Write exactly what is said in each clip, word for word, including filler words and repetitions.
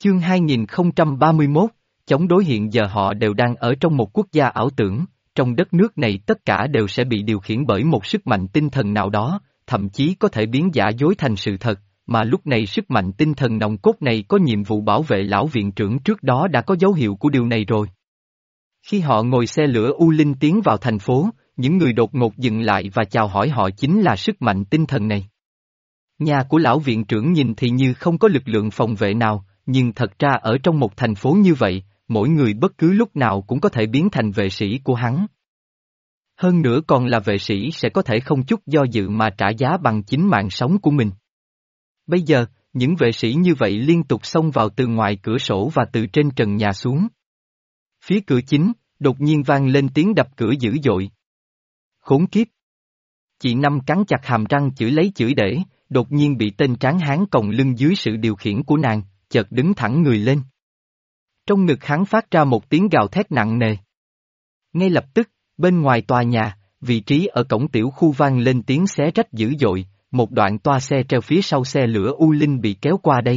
Chương hai nghìn không trăm ba mươi mốt, chống đối hiện giờ họ đều đang ở trong một quốc gia ảo tưởng, trong đất nước này tất cả đều sẽ bị điều khiển bởi một sức mạnh tinh thần nào đó, thậm chí có thể biến giả dối thành sự thật, mà lúc này sức mạnh tinh thần nòng cốt này có nhiệm vụ bảo vệ lão viện trưởng trước đó đã có dấu hiệu của điều này rồi. Khi họ ngồi xe lửa U Linh tiến vào thành phố, những người đột ngột dừng lại và chào hỏi họ chính là sức mạnh tinh thần này. Nhà của lão viện trưởng nhìn thì như không có lực lượng phòng vệ nào, nhưng thật ra ở trong một thành phố như vậy, mỗi người bất cứ lúc nào cũng có thể biến thành vệ sĩ của hắn. Hơn nữa còn là vệ sĩ sẽ có thể không chút do dự mà trả giá bằng chính mạng sống của mình. Bây giờ, những vệ sĩ như vậy liên tục xông vào từ ngoài cửa sổ và từ trên trần nhà xuống. Phía cửa chính, đột nhiên vang lên tiếng đập cửa dữ dội. Khốn kiếp! Chị Năm cắn chặt hàm răng chửi lấy chửi để, đột nhiên bị tên tráng hán còng lưng dưới sự điều khiển của nàng, chợt đứng thẳng người lên. Trong ngực hắn phát ra một tiếng gào thét nặng nề. Ngay lập tức, bên ngoài tòa nhà, vị trí ở cổng tiểu khu vang lên tiếng xé rách dữ dội, một đoạn toa xe treo phía sau xe lửa U Linh bị kéo qua đây.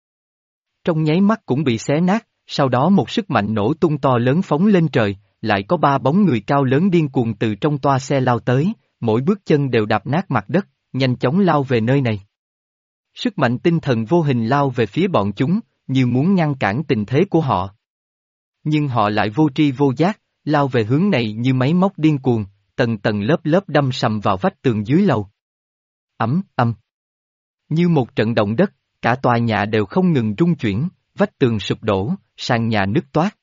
Trong nháy mắt cũng bị xé nát, sau đó một sức mạnh nổ tung to lớn phóng lên trời, lại có ba bóng người cao lớn điên cuồng từ trong toa xe lao tới, mỗi bước chân đều đạp nát mặt đất, nhanh chóng lao về nơi này. Sức mạnh tinh thần vô hình lao về phía bọn chúng, như muốn ngăn cản tình thế của họ. Nhưng họ lại vô tri vô giác, lao về hướng này như máy móc điên cuồng, tầng tầng lớp lớp đâm sầm vào vách tường dưới lầu. Ầm, ầm. Như một trận động đất, cả tòa nhà đều không ngừng rung chuyển, vách tường sụp đổ, sàn nhà nứt toác.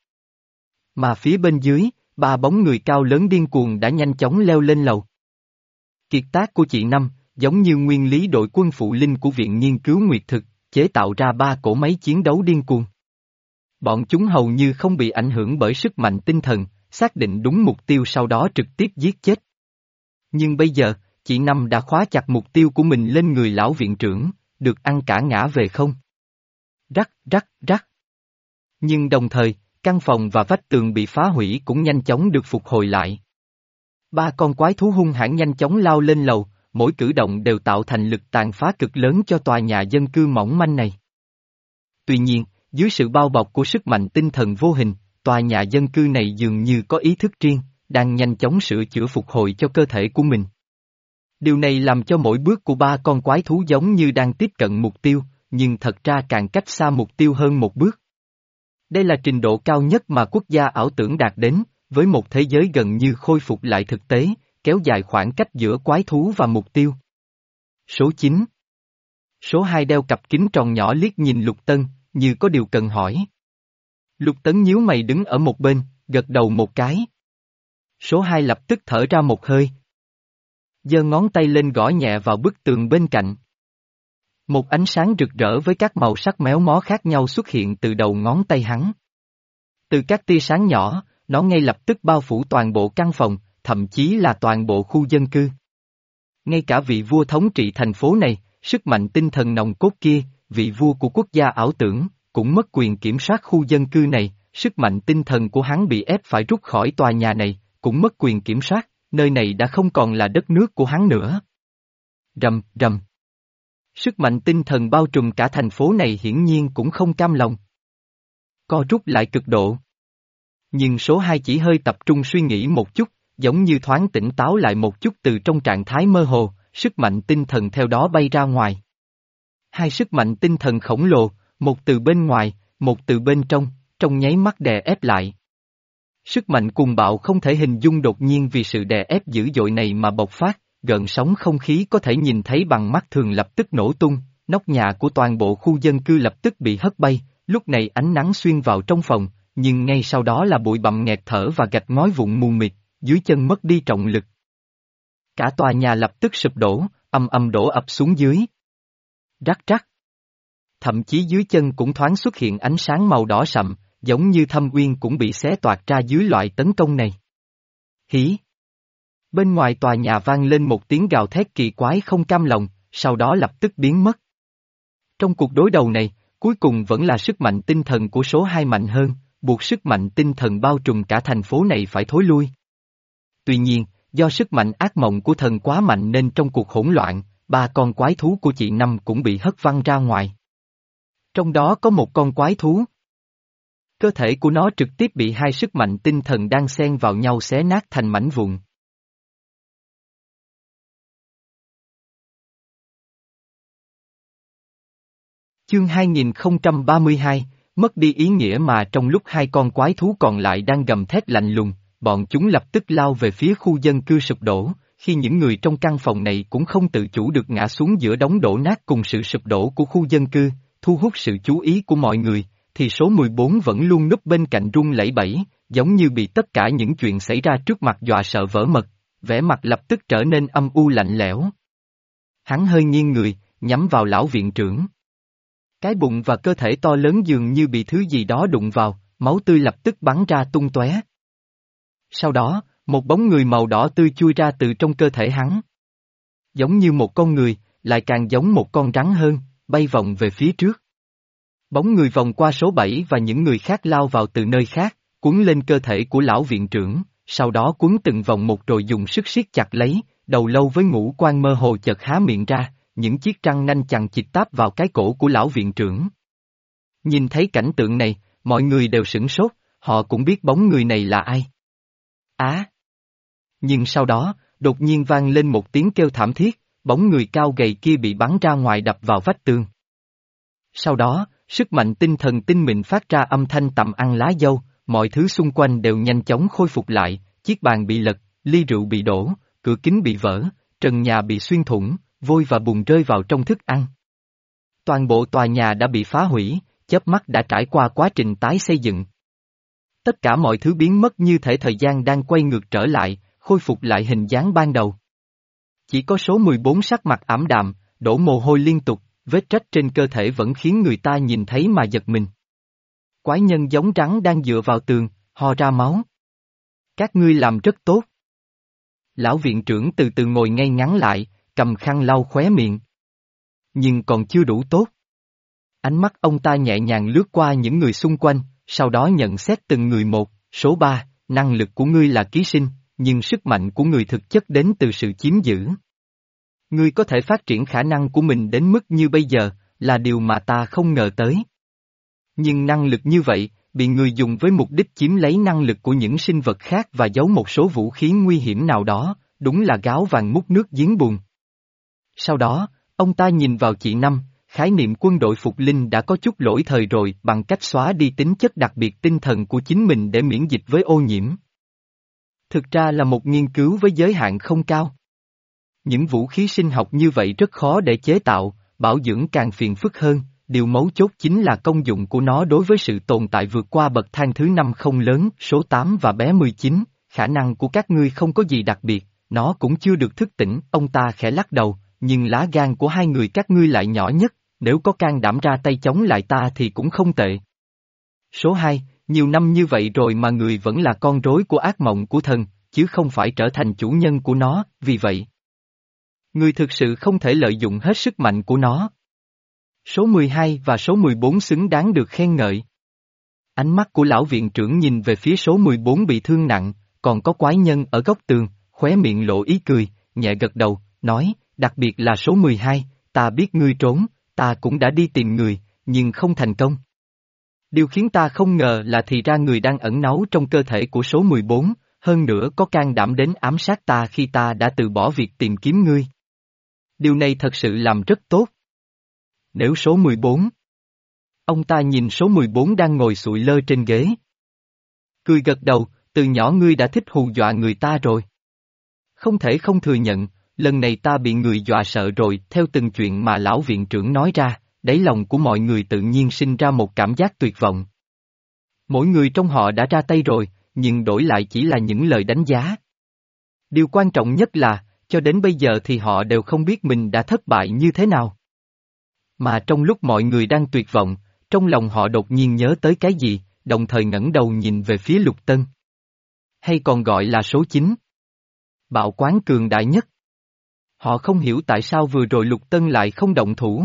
Mà phía bên dưới, ba bóng người cao lớn điên cuồng đã nhanh chóng leo lên lầu. Kiệt tác của chị Năm, giống như nguyên lý đội quân phụ linh của Viện Nghiên cứu Nguyệt Thực, chế tạo ra ba cỗ máy chiến đấu điên cuồng. Bọn chúng hầu như không bị ảnh hưởng bởi sức mạnh tinh thần, xác định đúng mục tiêu sau đó trực tiếp giết chết. Nhưng bây giờ, chị Năm đã khóa chặt mục tiêu của mình lên người lão viện trưởng, được ăn cả ngã về không. Rắc, rắc, rắc. Nhưng đồng thời, căn phòng và vách tường bị phá hủy cũng nhanh chóng được phục hồi lại. Ba con quái thú hung hãn nhanh chóng lao lên lầu, mỗi cử động đều tạo thành lực tàn phá cực lớn cho tòa nhà dân cư mỏng manh này. Tuy nhiên, dưới sự bao bọc của sức mạnh tinh thần vô hình, tòa nhà dân cư này dường như có ý thức riêng, đang nhanh chóng sửa chữa phục hồi cho cơ thể của mình. Điều này làm cho mỗi bước của ba con quái thú giống như đang tiếp cận mục tiêu, nhưng thật ra càng cách xa mục tiêu hơn một bước. Đây là trình độ cao nhất mà quốc gia ảo tưởng đạt đến, với một thế giới gần như khôi phục lại thực tế, kéo dài khoảng cách giữa quái thú và mục tiêu. Số chín. Số hai đeo cặp kính tròn nhỏ liếc nhìn Lục Tân, như có điều cần hỏi. Lục Tấn nhíu mày đứng ở một bên, gật đầu một cái. Số hai lập tức thở ra một hơi. Giơ ngón tay lên gõ nhẹ vào bức tường bên cạnh. Một ánh sáng rực rỡ với các màu sắc méo mó khác nhau xuất hiện từ đầu ngón tay hắn. Từ các tia sáng nhỏ, nó ngay lập tức bao phủ toàn bộ căn phòng, thậm chí là toàn bộ khu dân cư. Ngay cả vị vua thống trị thành phố này, sức mạnh tinh thần nòng cốt kia, vị vua của quốc gia ảo tưởng, cũng mất quyền kiểm soát khu dân cư này, sức mạnh tinh thần của hắn bị ép phải rút khỏi tòa nhà này, cũng mất quyền kiểm soát, nơi này đã không còn là đất nước của hắn nữa. Rầm, rầm. Sức mạnh tinh thần bao trùm cả thành phố này hiển nhiên cũng không cam lòng. Co rút lại cực độ. Nhưng số hai chỉ hơi tập trung suy nghĩ một chút, giống như thoáng tỉnh táo lại một chút từ trong trạng thái mơ hồ, sức mạnh tinh thần theo đó bay ra ngoài. Hai sức mạnh tinh thần khổng lồ, một từ bên ngoài, một từ bên trong, trong nháy mắt đè ép lại. Sức mạnh cuồng bạo không thể hình dung đột nhiên vì sự đè ép dữ dội này mà bộc phát, gợn sóng không khí có thể nhìn thấy bằng mắt thường lập tức nổ tung, nóc nhà của toàn bộ khu dân cư lập tức bị hất bay, lúc này ánh nắng xuyên vào trong phòng, nhưng ngay sau đó là bụi bặm nghẹt thở và gạch ngói vụn mù mịt, dưới chân mất đi trọng lực. Cả tòa nhà lập tức sụp đổ, âm âm đổ ập xuống dưới. Rắc rắc. Thậm chí dưới chân cũng thoáng xuất hiện ánh sáng màu đỏ sậm, giống như thâm uyên cũng bị xé toạc ra dưới loại tấn công này. Hí! Bên ngoài tòa nhà vang lên một tiếng gào thét kỳ quái không cam lòng, sau đó lập tức biến mất. Trong cuộc đối đầu này, cuối cùng vẫn là sức mạnh tinh thần của số hai mạnh hơn, buộc sức mạnh tinh thần bao trùm cả thành phố này phải thối lui. Tuy nhiên, do sức mạnh ác mộng của thần quá mạnh nên trong cuộc hỗn loạn, ba con quái thú của chị Năm cũng bị hất văng ra ngoài. Trong đó có một con quái thú. Cơ thể của nó trực tiếp bị hai sức mạnh tinh thần đang xen vào nhau xé nát thành mảnh vụn. Chương hai nghìn không trăm ba mươi hai, mất đi ý nghĩa mà trong lúc hai con quái thú còn lại đang gầm thét lạnh lùng, bọn chúng lập tức lao về phía khu dân cư sụp đổ, khi những người trong căn phòng này cũng không tự chủ được ngã xuống giữa đống đổ nát cùng sự sụp đổ của khu dân cư, thu hút sự chú ý của mọi người, thì số mười bốn vẫn luôn núp bên cạnh run lẩy bẩy, giống như bị tất cả những chuyện xảy ra trước mặt dọa sợ vỡ mật, vẻ mặt lập tức trở nên âm u lạnh lẽo. Hắn hơi nghiêng người, nhắm vào lão viện trưởng. Cái bụng và cơ thể to lớn dường như bị thứ gì đó đụng vào, máu tươi lập tức bắn ra tung tóe. Sau đó, một bóng người màu đỏ tươi chui ra từ trong cơ thể hắn. Giống như một con người, lại càng giống một con rắn hơn, bay vòng về phía trước. Bóng người vòng qua số bảy và những người khác lao vào từ nơi khác, cuốn lên cơ thể của lão viện trưởng, sau đó cuốn từng vòng một rồi dùng sức siết chặt lấy, đầu lâu với ngũ quan mơ hồ chợt há miệng ra, những chiếc răng nanh chằng chịt táp vào cái cổ của lão viện trưởng. Nhìn thấy cảnh tượng này, mọi người đều sửng sốt, họ cũng biết bóng người này là ai. Á! Nhưng sau đó, đột nhiên vang lên một tiếng kêu thảm thiết, bóng người cao gầy kia bị bắn ra ngoài đập vào vách tường. Sau đó, sức mạnh tinh thần tinh mịn phát ra âm thanh tầm ăn lá dâu, mọi thứ xung quanh đều nhanh chóng khôi phục lại, chiếc bàn bị lật, ly rượu bị đổ, cửa kính bị vỡ, trần nhà bị xuyên thủng, vôi và bùn rơi vào trong thức ăn. Toàn bộ tòa nhà đã bị phá hủy, chớp mắt đã trải qua quá trình tái xây dựng. Tất cả mọi thứ biến mất như thể thời gian đang quay ngược trở lại, khôi phục lại hình dáng ban đầu. Chỉ có số mười bốn sắc mặt ảm đạm, đổ mồ hôi liên tục, vết rách trên cơ thể vẫn khiến người ta nhìn thấy mà giật mình. Quái nhân giống rắn đang dựa vào tường, ho ra máu. Các ngươi làm rất tốt. Lão viện trưởng từ từ ngồi ngay ngắn lại, cầm khăn lau khóe miệng. Nhưng còn chưa đủ tốt. Ánh mắt ông ta nhẹ nhàng lướt qua những người xung quanh, sau đó nhận xét từng người một, số ba, năng lực của ngươi là ký sinh, nhưng sức mạnh của người thực chất đến từ sự chiếm giữ. Ngươi có thể phát triển khả năng của mình đến mức như bây giờ, là điều mà ta không ngờ tới. Nhưng năng lực như vậy, bị người dùng với mục đích chiếm lấy năng lực của những sinh vật khác và giấu một số vũ khí nguy hiểm nào đó, đúng là gáo vàng múc nước giếng buồn. Sau đó, ông ta nhìn vào chị Năm, khái niệm quân đội phục linh đã có chút lỗi thời rồi bằng cách xóa đi tính chất đặc biệt tinh thần của chính mình để miễn dịch với ô nhiễm. Thực ra là một nghiên cứu với giới hạn không cao. Những vũ khí sinh học như vậy rất khó để chế tạo, bảo dưỡng càng phiền phức hơn, điều mấu chốt chính là công dụng của nó đối với sự tồn tại vượt qua bậc thang thứ năm không lớn, số tám và bé mười chín, khả năng của các ngươi không có gì đặc biệt, nó cũng chưa được thức tỉnh, ông ta khẽ lắc đầu, nhưng lá gan của hai người các ngươi lại nhỏ nhất, nếu có can đảm ra tay chống lại ta thì cũng không tệ. Số hai, nhiều năm như vậy rồi mà người vẫn là con rối của ác mộng của thần, chứ không phải trở thành chủ nhân của nó, vì vậy. Người thực sự không thể lợi dụng hết sức mạnh của nó. Số mười hai và số mười bốn xứng đáng được khen ngợi. Ánh mắt của lão viện trưởng nhìn về phía số mười bốn bị thương nặng, còn có quái nhân ở góc tường, khóe miệng lộ ý cười, nhẹ gật đầu, nói, đặc biệt là số mười hai, ta biết ngươi trốn, ta cũng đã đi tìm người, nhưng không thành công. Điều khiến ta không ngờ là thì ra người đang ẩn náu trong cơ thể của số mười bốn, hơn nữa có can đảm đến ám sát ta khi ta đã từ bỏ việc tìm kiếm ngươi. Điều này thật sự làm rất tốt. Nếu số mười bốn. Ông ta nhìn số mười bốn đang ngồi sụi lơ trên ghế. Cười gật đầu, từ nhỏ ngươi đã thích hù dọa người ta rồi. Không thể không thừa nhận, lần này ta bị người dọa sợ rồi, theo từng chuyện mà lão viện trưởng nói ra, đáy lòng của mọi người tự nhiên sinh ra một cảm giác tuyệt vọng. Mỗi người trong họ đã ra tay rồi, nhưng đổi lại chỉ là những lời đánh giá. Điều quan trọng nhất là, cho đến bây giờ thì họ đều không biết mình đã thất bại như thế nào. Mà trong lúc mọi người đang tuyệt vọng, trong lòng họ đột nhiên nhớ tới cái gì, đồng thời ngẩng đầu nhìn về phía Lục Tân. Hay còn gọi là số chín. Bạo quán cường đại nhất. Họ không hiểu tại sao vừa rồi Lục Tân lại không động thủ.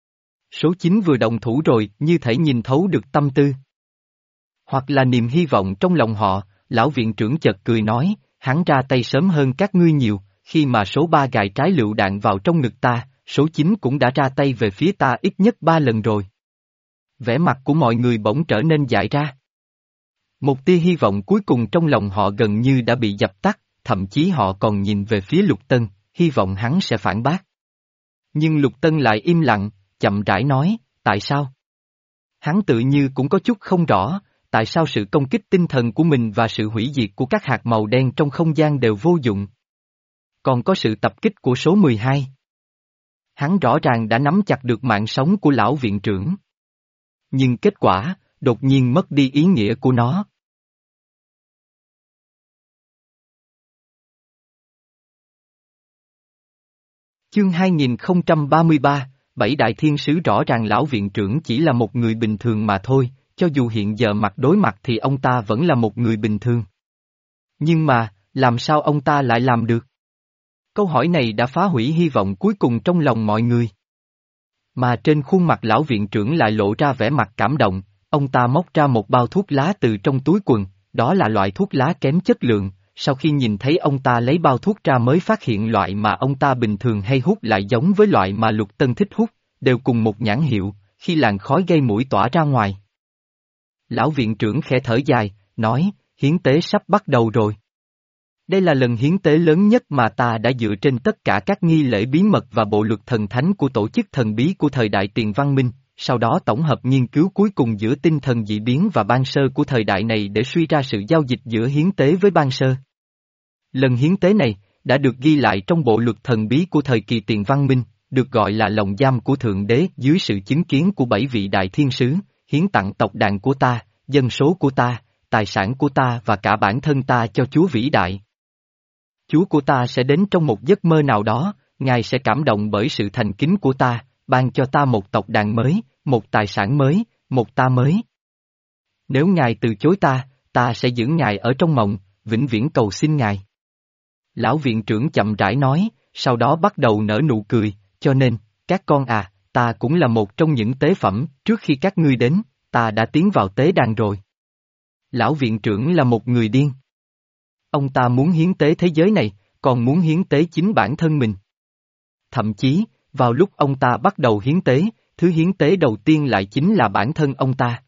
Số chín vừa động thủ rồi, như thể nhìn thấu được tâm tư. Hoặc là niềm hy vọng trong lòng họ, lão viện trưởng chợt cười nói, hắn ra tay sớm hơn các ngươi nhiều, khi mà số ba gài trái lựu đạn vào trong ngực ta, số chín cũng đã ra tay về phía ta ít nhất ba lần rồi. Vẻ mặt của mọi người bỗng trở nên dại ra. Một tia hy vọng cuối cùng trong lòng họ gần như đã bị dập tắt, thậm chí họ còn nhìn về phía Lục Tân, hy vọng hắn sẽ phản bác. Nhưng Lục Tân lại im lặng, chậm rãi nói, tại sao? Hắn tự như cũng có chút không rõ, tại sao sự công kích tinh thần của mình và sự hủy diệt của các hạt màu đen trong không gian đều vô dụng. Còn có sự tập kích của số mười hai. Hắn rõ ràng đã nắm chặt được mạng sống của lão viện trưởng. Nhưng kết quả, đột nhiên mất đi ý nghĩa của nó. Chương hai nghìn không trăm ba mươi ba, Bảy Đại Thiên Sứ. Rõ ràng lão viện trưởng chỉ là một người bình thường mà thôi, cho dù hiện giờ mặt đối mặt thì ông ta vẫn là một người bình thường. Nhưng mà, làm sao ông ta lại làm được? Câu hỏi này đã phá hủy hy vọng cuối cùng trong lòng mọi người. Mà trên khuôn mặt lão viện trưởng lại lộ ra vẻ mặt cảm động, ông ta móc ra một bao thuốc lá từ trong túi quần, đó là loại thuốc lá kém chất lượng. Sau khi nhìn thấy ông ta lấy bao thuốc ra mới phát hiện loại mà ông ta bình thường hay hút lại giống với loại mà Lục Tân thích hút, đều cùng một nhãn hiệu, khi làn khói gây mũi tỏa ra ngoài. Lão viện trưởng khẽ thở dài, nói, hiến tế sắp bắt đầu rồi. Đây là lần hiến tế lớn nhất mà ta đã dựa trên tất cả các nghi lễ bí mật và bộ luật thần thánh của tổ chức thần bí của thời đại Tiền Văn Minh, sau đó tổng hợp nghiên cứu cuối cùng giữa tinh thần dị biến và ban sơ của thời đại này để suy ra sự giao dịch giữa hiến tế với ban sơ. Lần hiến tế này, đã được ghi lại trong bộ luật thần bí của thời kỳ Tiền Văn Minh, được gọi là lồng giam của Thượng Đế dưới sự chứng kiến của bảy vị đại thiên sứ, hiến tặng tộc đàn của ta, dân số của ta, tài sản của ta và cả bản thân ta cho Chúa vĩ đại. Chúa của ta sẽ đến trong một giấc mơ nào đó, Ngài sẽ cảm động bởi sự thành kính của ta, ban cho ta một tộc đàn mới, một tài sản mới, một ta mới. Nếu Ngài từ chối ta, ta sẽ giữ Ngài ở trong mộng, vĩnh viễn cầu xin Ngài. Lão viện trưởng chậm rãi nói, sau đó bắt đầu nở nụ cười, cho nên, các con à, ta cũng là một trong những tế phẩm, trước khi các ngươi đến, ta đã tiến vào tế đàn rồi. Lão viện trưởng là một người điên. Ông ta muốn hiến tế thế giới này, còn muốn hiến tế chính bản thân mình. Thậm chí, vào lúc ông ta bắt đầu hiến tế, thứ hiến tế đầu tiên lại chính là bản thân ông ta.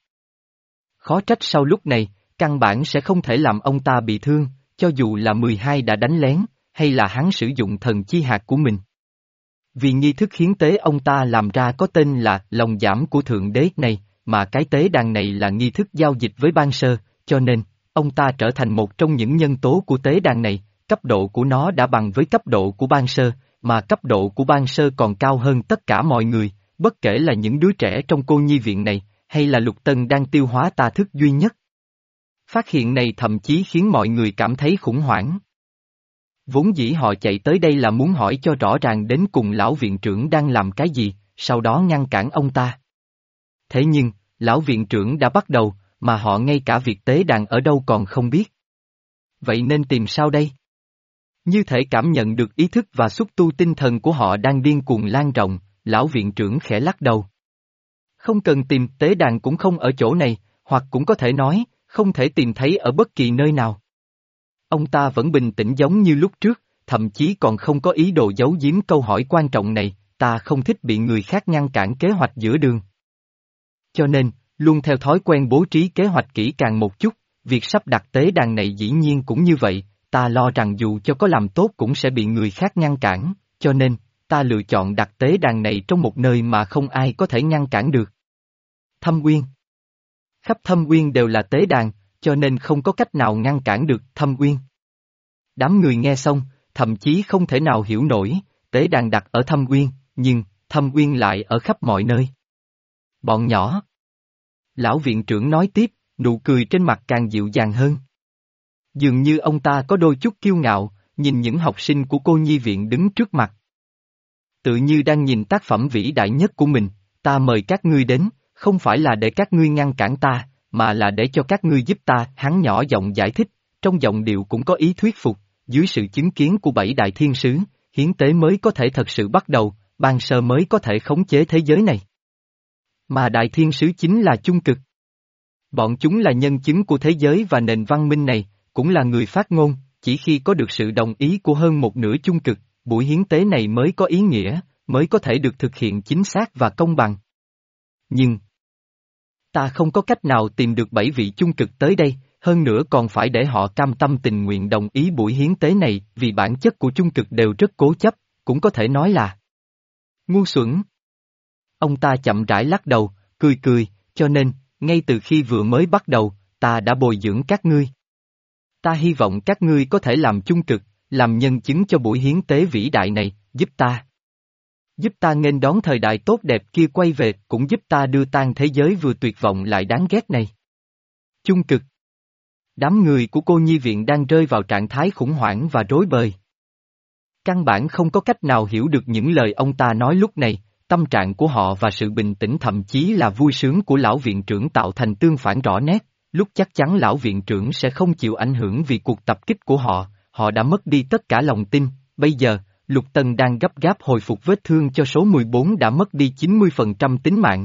Khó trách sau lúc này, căn bản sẽ không thể làm ông ta bị thương, cho dù là mười hai đã đánh lén, hay là hắn sử dụng thần chi hạt của mình. Vì nghi thức hiến tế ông ta làm ra có tên là lòng giảm của Thượng Đế này, mà cái tế đàn này là nghi thức giao dịch với ban sơ, cho nên, ông ta trở thành một trong những nhân tố của tế đàn này, cấp độ của nó đã bằng với cấp độ của ban sơ, mà cấp độ của ban sơ còn cao hơn tất cả mọi người, bất kể là những đứa trẻ trong cô nhi viện này, hay là Lục Tân đang tiêu hóa tà thức duy nhất. Phát hiện này thậm chí khiến mọi người cảm thấy khủng hoảng. Vốn dĩ họ chạy tới đây là muốn hỏi cho rõ ràng đến cùng lão viện trưởng đang làm cái gì, sau đó ngăn cản ông ta. Thế nhưng, lão viện trưởng đã bắt đầu, mà họ ngay cả việc tế đàn ở đâu còn không biết. Vậy nên tìm sao đây? Như thể cảm nhận được ý thức và xúc tu tinh thần của họ đang điên cuồng lan rộng, lão viện trưởng khẽ lắc đầu. Không cần tìm, tế đàn cũng không ở chỗ này, hoặc cũng có thể nói, không thể tìm thấy ở bất kỳ nơi nào. Ông ta vẫn bình tĩnh giống như lúc trước, thậm chí còn không có ý đồ giấu giếm câu hỏi quan trọng này, ta không thích bị người khác ngăn cản kế hoạch giữa đường. Cho nên, luôn theo thói quen bố trí kế hoạch kỹ càng một chút, việc sắp đặt tế đàn này dĩ nhiên cũng như vậy, ta lo rằng dù cho có làm tốt cũng sẽ bị người khác ngăn cản, cho nên, ta lựa chọn đặt tế đàn này trong một nơi mà không ai có thể ngăn cản được. Thâm Uyên. Khắp Thâm Uyên đều là tế đàn, cho nên không có cách nào ngăn cản được Thâm Uyên. Đám người nghe xong, thậm chí không thể nào hiểu nổi, tế đàn đặt ở Thâm Uyên, nhưng, Thâm Uyên lại ở khắp mọi nơi. Bọn nhỏ. Lão viện trưởng nói tiếp, nụ cười trên mặt càng dịu dàng hơn. Dường như ông ta có đôi chút kiêu ngạo, nhìn những học sinh của cô nhi viện đứng trước mặt. Tự như đang nhìn tác phẩm vĩ đại nhất của mình, ta mời các ngươi đến, không phải là để các ngươi ngăn cản ta, mà là để cho các ngươi giúp ta, hắn nhỏ giọng giải thích, trong giọng điệu cũng có ý thuyết phục, dưới sự chứng kiến của bảy đại thiên sứ, hiến tế mới có thể thật sự bắt đầu, ban sơ mới có thể khống chế thế giới này. Mà đại thiên sứ chính là chung cực. Bọn chúng là nhân chứng của thế giới và nền văn minh này, cũng là người phát ngôn, chỉ khi có được sự đồng ý của hơn một nửa chung cực, buổi hiến tế này mới có ý nghĩa, mới có thể được thực hiện chính xác và công bằng. Nhưng, Ta không có cách nào tìm được bảy vị chung cực tới đây, hơn nữa còn phải để họ cam tâm tình nguyện đồng ý buổi hiến tế này vì bản chất của chung cực đều rất cố chấp, cũng có thể nói là ngu xuẩn. Ông ta chậm rãi lắc đầu, cười cười, cho nên, ngay từ khi vừa mới bắt đầu, ta đã bồi dưỡng các ngươi. Ta hy vọng các ngươi có thể làm chung cực, làm nhân chứng cho buổi hiến tế vĩ đại này, giúp ta. Giúp ta nghênh đón thời đại tốt đẹp kia quay về, cũng giúp ta đưa tan thế giới vừa tuyệt vọng lại đáng ghét này. Chung cực. Đám người của cô nhi viện đang rơi vào trạng thái khủng hoảng và rối bời. Căn bản không có cách nào hiểu được những lời ông ta nói lúc này, tâm trạng của họ và sự bình tĩnh thậm chí là vui sướng của lão viện trưởng tạo thành tương phản rõ nét, lúc chắc chắn lão viện trưởng sẽ không chịu ảnh hưởng vì cuộc tập kích của họ, họ đã mất đi tất cả lòng tin, bây giờ, Lục Tân đang gấp gáp hồi phục vết thương cho số mười bốn đã mất đi chín mươi phần trăm tính mạng.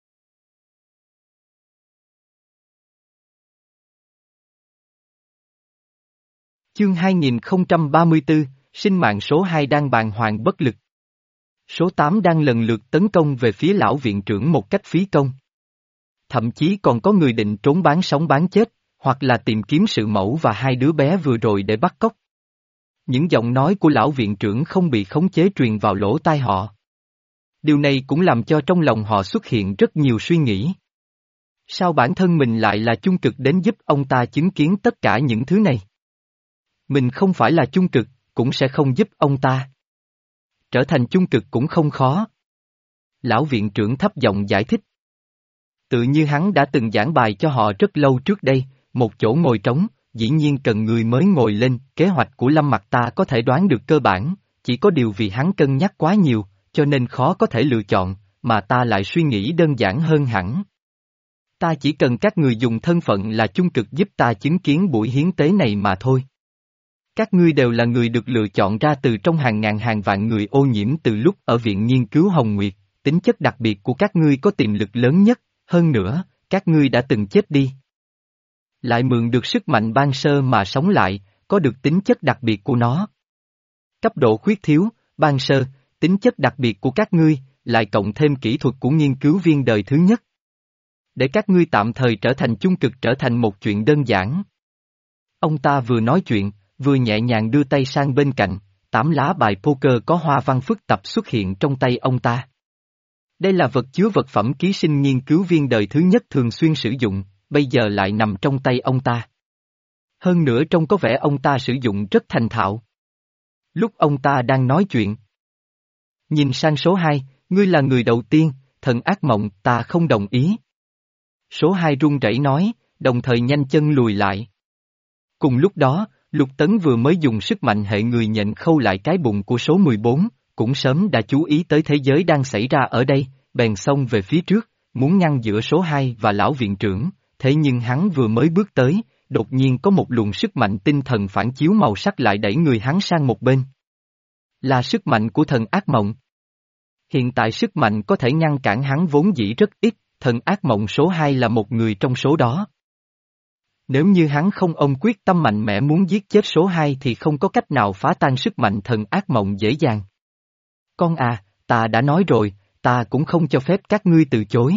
Chương hai nghìn không trăm ba mươi tư, sinh mạng số hai đang bàng hoàng bất lực. Số tám đang lần lượt tấn công về phía lão viện trưởng một cách phí công. Thậm chí còn có người định trốn bán sống bán chết, hoặc là tìm kiếm sự mẫu và hai đứa bé vừa rồi để bắt cóc. Những giọng nói của lão viện trưởng không bị khống chế truyền vào lỗ tai họ. Điều này cũng làm cho trong lòng họ xuất hiện rất nhiều suy nghĩ. Sao bản thân mình lại là chung cực đến giúp ông ta chứng kiến tất cả những thứ này? Mình không phải là chung cực, cũng sẽ không giúp ông ta. Trở thành chung cực cũng không khó. Lão viện trưởng thấp giọng giải thích. Tự như hắn đã từng giảng bài cho họ rất lâu trước đây, một chỗ ngồi trống, dĩ nhiên cần người mới ngồi lên, kế hoạch của Lâm Mặc ta có thể đoán được cơ bản, chỉ có điều vì hắn cân nhắc quá nhiều, cho nên khó có thể lựa chọn, mà ta lại suy nghĩ đơn giản hơn hẳn. Ta chỉ cần các người dùng thân phận là chung cực giúp ta chứng kiến buổi hiến tế này mà thôi. Các ngươi đều là người được lựa chọn ra từ trong hàng ngàn hàng vạn người ô nhiễm từ lúc ở Viện Nghiên cứu Hồng Nguyệt, tính chất đặc biệt của các ngươi có tiềm lực lớn nhất, hơn nữa, các ngươi đã từng chết đi. Lại mượn được sức mạnh ban sơ mà sống lại, có được tính chất đặc biệt của nó. Cấp độ khuyết thiếu, ban sơ, tính chất đặc biệt của các ngươi, lại cộng thêm kỹ thuật của nghiên cứu viên đời thứ nhất. Để các ngươi tạm thời trở thành chung cực trở thành một chuyện đơn giản. Ông ta vừa nói chuyện, vừa nhẹ nhàng đưa tay sang bên cạnh, tám lá bài poker có hoa văn phức tạp xuất hiện trong tay ông ta. Đây là vật chứa vật phẩm ký sinh nghiên cứu viên đời thứ nhất thường xuyên sử dụng, bây giờ lại nằm trong tay ông ta. Hơn nữa trông có vẻ ông ta sử dụng rất thành thạo. Lúc ông ta đang nói chuyện. Nhìn sang số hai, ngươi là người đầu tiên, thần ác mộng, ta không đồng ý. Số hai run rẩy nói, đồng thời nhanh chân lùi lại. Cùng lúc đó, Lục Tấn vừa mới dùng sức mạnh hệ người nhện khâu lại cái bụng của số mười bốn, cũng sớm đã chú ý tới thế giới đang xảy ra ở đây, bèn xông về phía trước, muốn ngăn giữa số hai và lão viện trưởng, thế nhưng hắn vừa mới bước tới, đột nhiên có một luồng sức mạnh tinh thần phản chiếu màu sắc lại đẩy người hắn sang một bên. Là sức mạnh của thần ác mộng. Hiện tại sức mạnh có thể ngăn cản hắn vốn dĩ rất ít, thần ác mộng số hai là một người trong số đó. Nếu như hắn không ôm quyết tâm mạnh mẽ muốn giết chết số hai thì không có cách nào phá tan sức mạnh thần ác mộng dễ dàng. Con à, ta đã nói rồi, ta cũng không cho phép các ngươi từ chối.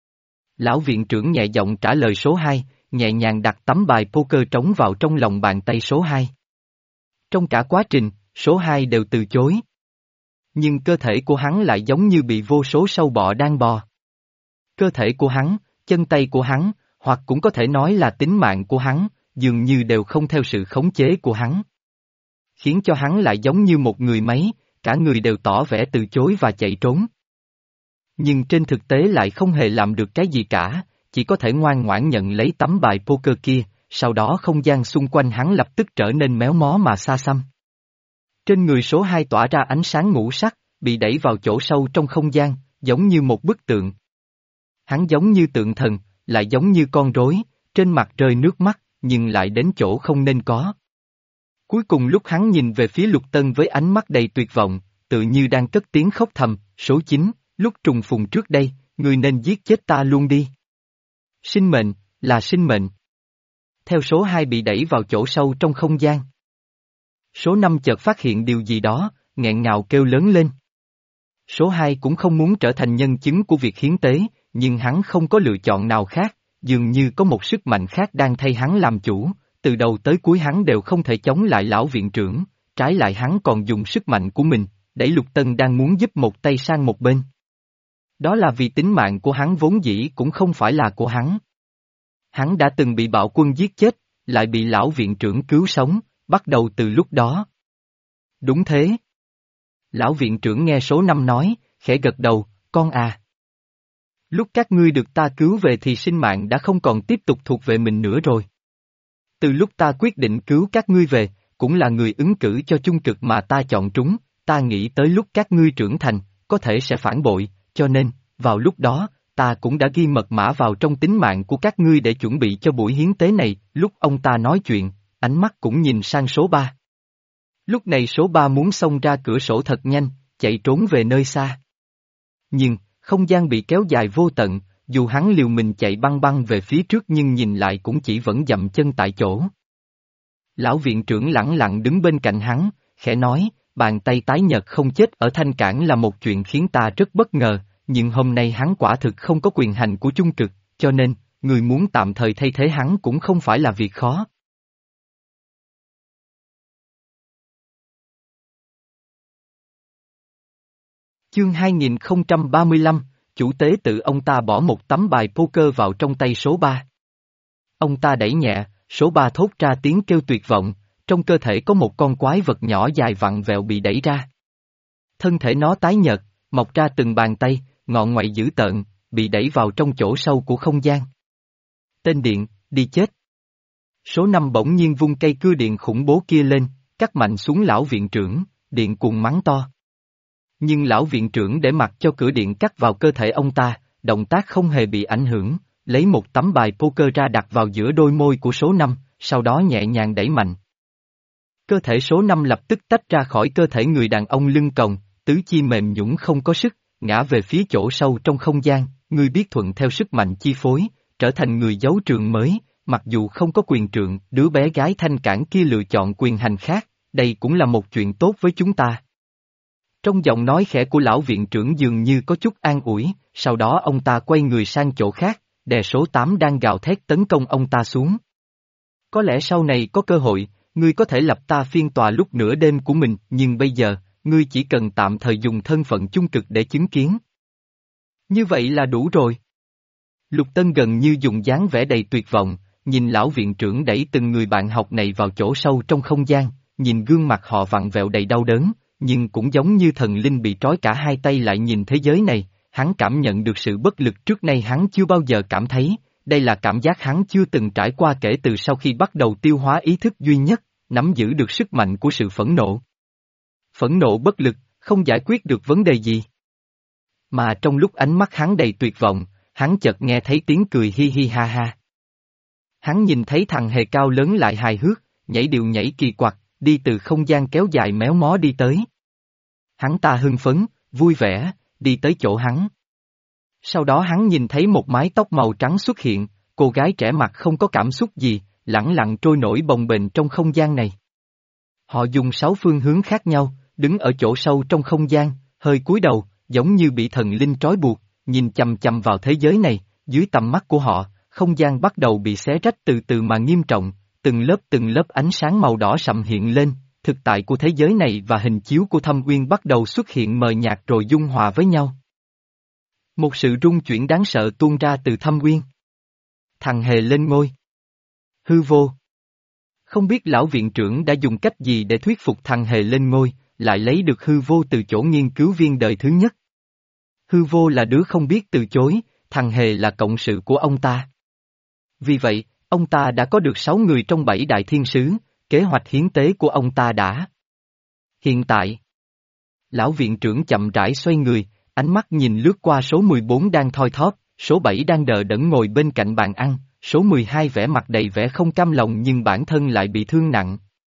Lão viện trưởng nhẹ giọng trả lời số hai, nhẹ nhàng đặt tấm bài poker trống vào trong lòng bàn tay số hai. Trong cả quá trình, số hai đều từ chối. Nhưng cơ thể của hắn lại giống như bị vô số sâu bọ đang bò. Cơ thể của hắn, chân tay của hắn, hoặc cũng có thể nói là tính mạng của hắn, dường như đều không theo sự khống chế của hắn. Khiến cho hắn lại giống như một người máy, cả người đều tỏ vẻ từ chối và chạy trốn. Nhưng trên thực tế lại không hề làm được cái gì cả, chỉ có thể ngoan ngoãn nhận lấy tấm bài poker kia, sau đó không gian xung quanh hắn lập tức trở nên méo mó mà xa xăm. Trên người số hai tỏa ra ánh sáng ngũ sắc, bị đẩy vào chỗ sâu trong không gian, giống như một bức tượng. Hắn giống như tượng thần, lại giống như con rối, trên mặt rơi nước mắt, nhưng lại đến chỗ không nên có. Cuối cùng lúc hắn nhìn về phía Lục Tân với ánh mắt đầy tuyệt vọng, tự như đang cất tiếng khóc thầm, số chín, lúc trùng phùng trước đây, người nên giết chết ta luôn đi. Sinh mệnh, là sinh mệnh. Theo số hai bị đẩy vào chỗ sâu trong không gian. Số năm chợt phát hiện điều gì đó, nghẹn ngào kêu lớn lên. Số hai cũng không muốn trở thành nhân chứng của việc hiến tế, nhưng hắn không có lựa chọn nào khác, dường như có một sức mạnh khác đang thay hắn làm chủ, từ đầu tới cuối hắn đều không thể chống lại lão viện trưởng, trái lại hắn còn dùng sức mạnh của mình, đẩy Lục Tân đang muốn giúp một tay sang một bên. Đó là vì tính mạng của hắn vốn dĩ cũng không phải là của hắn. Hắn đã từng bị bạo quân giết chết, lại bị lão viện trưởng cứu sống, bắt đầu từ lúc đó. Đúng thế. Lão viện trưởng nghe số năm nói, khẽ gật đầu, con à. Lúc các ngươi được ta cứu về thì sinh mạng đã không còn tiếp tục thuộc về mình nữa rồi. Từ lúc ta quyết định cứu các ngươi về, cũng là người ứng cử cho chung cực mà ta chọn trúng, ta nghĩ tới lúc các ngươi trưởng thành, có thể sẽ phản bội, cho nên, vào lúc đó, ta cũng đã ghi mật mã vào trong tính mạng của các ngươi để chuẩn bị cho buổi hiến tế này, lúc ông ta nói chuyện, ánh mắt cũng nhìn sang số ba. Lúc này số ba muốn xông ra cửa sổ thật nhanh, chạy trốn về nơi xa. Nhưng, không gian bị kéo dài vô tận, dù hắn liều mình chạy băng băng về phía trước nhưng nhìn lại cũng chỉ vẫn dậm chân tại chỗ. Lão viện trưởng lẳng lặng đứng bên cạnh hắn, khẽ nói, bàn tay tái nhợt không chết ở thanh cảng là một chuyện khiến ta rất bất ngờ, nhưng hôm nay hắn quả thực không có quyền hành của chung cực, cho nên, người muốn tạm thời thay thế hắn cũng không phải là việc khó. Chương hai nghìn không trăm ba mươi lăm, chủ tế tự ông ta bỏ một tấm bài poker vào trong tay số ba. Ông ta đẩy nhẹ, số ba thốt ra tiếng kêu tuyệt vọng, trong cơ thể có một con quái vật nhỏ dài vặn vẹo bị đẩy ra. Thân thể nó tái nhợt, mọc ra từng bàn tay, ngọn ngoại dữ tợn, bị đẩy vào trong chỗ sâu của không gian. Tên điện, đi chết. Số năm bỗng nhiên vung cây cưa điện khủng bố kia lên, cắt mạnh xuống lão viện trưởng, điện cuồng mắng to. Nhưng lão viện trưởng để mặc cho cửa điện cắt vào cơ thể ông ta, động tác không hề bị ảnh hưởng, lấy một tấm bài poker ra đặt vào giữa đôi môi của số năm, sau đó nhẹ nhàng đẩy mạnh. Cơ thể số năm lập tức tách ra khỏi cơ thể người đàn ông lưng còng, tứ chi mềm nhũn không có sức, ngã về phía chỗ sâu trong không gian, ngươi biết thuận theo sức mạnh chi phối, trở thành người giấu trường mới, mặc dù không có quyền trượng, đứa bé gái thanh cảng kia lựa chọn quyền hành khác, đây cũng là một chuyện tốt với chúng ta. Trong giọng nói khẽ của lão viện trưởng dường như có chút an ủi, sau đó ông ta quay người sang chỗ khác, đè số tám đang gào thét tấn công ông ta xuống. Có lẽ sau này có cơ hội, ngươi có thể lập ta phiên tòa lúc nửa đêm của mình, nhưng bây giờ, ngươi chỉ cần tạm thời dùng thân phận chung cực để chứng kiến. Như vậy là đủ rồi. Lục Tân gần như dùng dáng vẻ đầy tuyệt vọng, nhìn lão viện trưởng đẩy từng người bạn học này vào chỗ sâu trong không gian, nhìn gương mặt họ vặn vẹo đầy đau đớn, nhưng cũng giống như thần linh bị trói cả hai tay lại nhìn thế giới này, hắn cảm nhận được sự bất lực trước nay hắn chưa bao giờ cảm thấy, đây là cảm giác hắn chưa từng trải qua kể từ sau khi bắt đầu tiêu hóa ý thức duy nhất, nắm giữ được sức mạnh của sự phẫn nộ. Phẫn nộ bất lực, không giải quyết được vấn đề gì. Mà trong lúc ánh mắt hắn đầy tuyệt vọng, hắn chợt nghe thấy tiếng cười hi hi ha ha. Hắn nhìn thấy thằng hề cao lớn lại hài hước, nhảy điệu nhảy kỳ quặc, đi từ không gian kéo dài méo mó đi tới. Hắn ta hưng phấn, vui vẻ, đi tới chỗ hắn. Sau đó hắn nhìn thấy một mái tóc màu trắng xuất hiện, cô gái trẻ mặt không có cảm xúc gì, lẳng lặng trôi nổi bồng bềnh trong không gian này. Họ dùng sáu phương hướng khác nhau, đứng ở chỗ sâu trong không gian, hơi cúi đầu, giống như bị thần linh trói buộc, nhìn chằm chằm vào thế giới này, dưới tầm mắt của họ, không gian bắt đầu bị xé rách từ từ mà nghiêm trọng, từng lớp từng lớp ánh sáng màu đỏ sậm hiện lên, thực tại của thế giới này và hình chiếu của Thâm Uyên bắt đầu xuất hiện mờ nhạt rồi dung hòa với nhau. Một sự rung chuyển đáng sợ tuôn ra từ Thâm Uyên. Thằng hề lên ngôi. Hư vô. Không biết lão viện trưởng đã dùng cách gì để thuyết phục thằng hề lên ngôi, lại lấy được hư vô từ chỗ nghiên cứu viên đời thứ nhất. Hư vô là đứa không biết từ chối, thằng hề là cộng sự của ông ta. Vì vậy, ông ta đã có được sáu người trong bảy đại thiên sứ, kế hoạch hiến tế của ông ta đã. Hiện tại, lão viện trưởng chậm rãi xoay người, ánh mắt nhìn lướt qua số mười bốn đang thoi thóp, số bảy đang đờ đẫn ngồi bên cạnh bàn ăn, số mười hai vẻ mặt đầy vẻ không cam lòng nhưng bản thân lại bị thương nặng.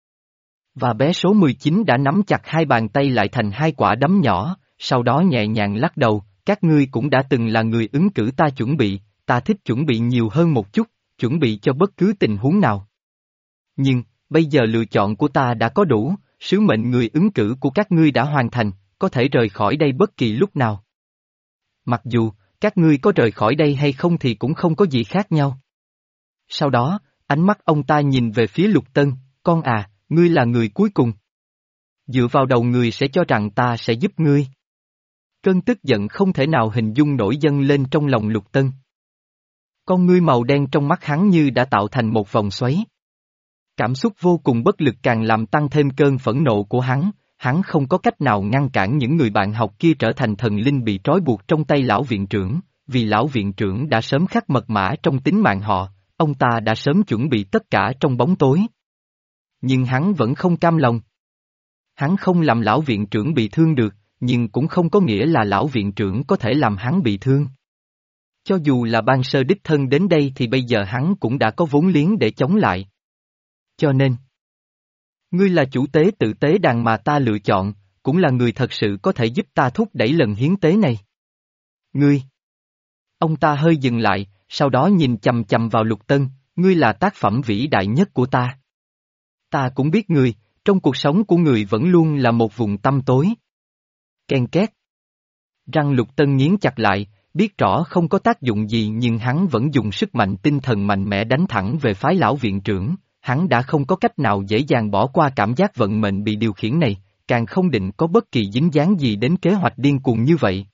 Và bé số mười chín đã nắm chặt hai bàn tay lại thành hai quả đấm nhỏ, sau đó nhẹ nhàng lắc đầu, các ngươi cũng đã từng là người ứng cử ta chuẩn bị, ta thích chuẩn bị nhiều hơn một chút, chuẩn bị cho bất cứ tình huống nào. Nhưng, bây giờ lựa chọn của ta đã có đủ, sứ mệnh người ứng cử của các ngươi đã hoàn thành, có thể rời khỏi đây bất kỳ lúc nào. Mặc dù, Các ngươi có rời khỏi đây hay không thì cũng không có gì khác nhau. Sau đó, ánh mắt ông ta nhìn về phía Lục Tân, con à, ngươi là người cuối cùng. Dựa vào đầu người sẽ cho rằng ta sẽ giúp ngươi. Cơn tức giận không thể nào hình dung nổi dâng lên trong lòng Lục Tân. Con ngươi màu đen trong mắt hắn như đã tạo thành một vòng xoáy. Cảm xúc vô cùng bất lực càng làm tăng thêm cơn phẫn nộ của hắn, hắn không có cách nào ngăn cản những người bạn học kia trở thành thần linh bị trói buộc trong tay lão viện trưởng, vì lão viện trưởng đã sớm khắc mật mã trong tính mạng họ, ông ta đã sớm chuẩn bị tất cả trong bóng tối. Nhưng hắn vẫn không cam lòng. Hắn không làm lão viện trưởng bị thương được, nhưng cũng không có nghĩa là lão viện trưởng có thể làm hắn bị thương. Cho dù là ban sơ đích thân đến đây thì bây giờ hắn cũng đã có vốn liếng để chống lại. Cho nên, ngươi là chủ tế tự tế đàn mà ta lựa chọn, cũng là người thật sự có thể giúp ta thúc đẩy lần hiến tế này. Ngươi. Ông ta hơi dừng lại, sau đó nhìn chầm chầm vào Lục Tân, ngươi là tác phẩm vĩ đại nhất của ta. Ta cũng biết ngươi, trong cuộc sống của người vẫn luôn là một vùng tăm tối. Ken két. Răng Lục Tân nghiến chặt lại, biết rõ không có tác dụng gì nhưng hắn vẫn dùng sức mạnh tinh thần mạnh mẽ đánh thẳng về phái lão viện trưởng, hắn đã không có cách nào dễ dàng bỏ qua cảm giác vận mệnh bị điều khiển này, càng không định có bất kỳ dính dáng gì đến kế hoạch điên cuồng như vậy.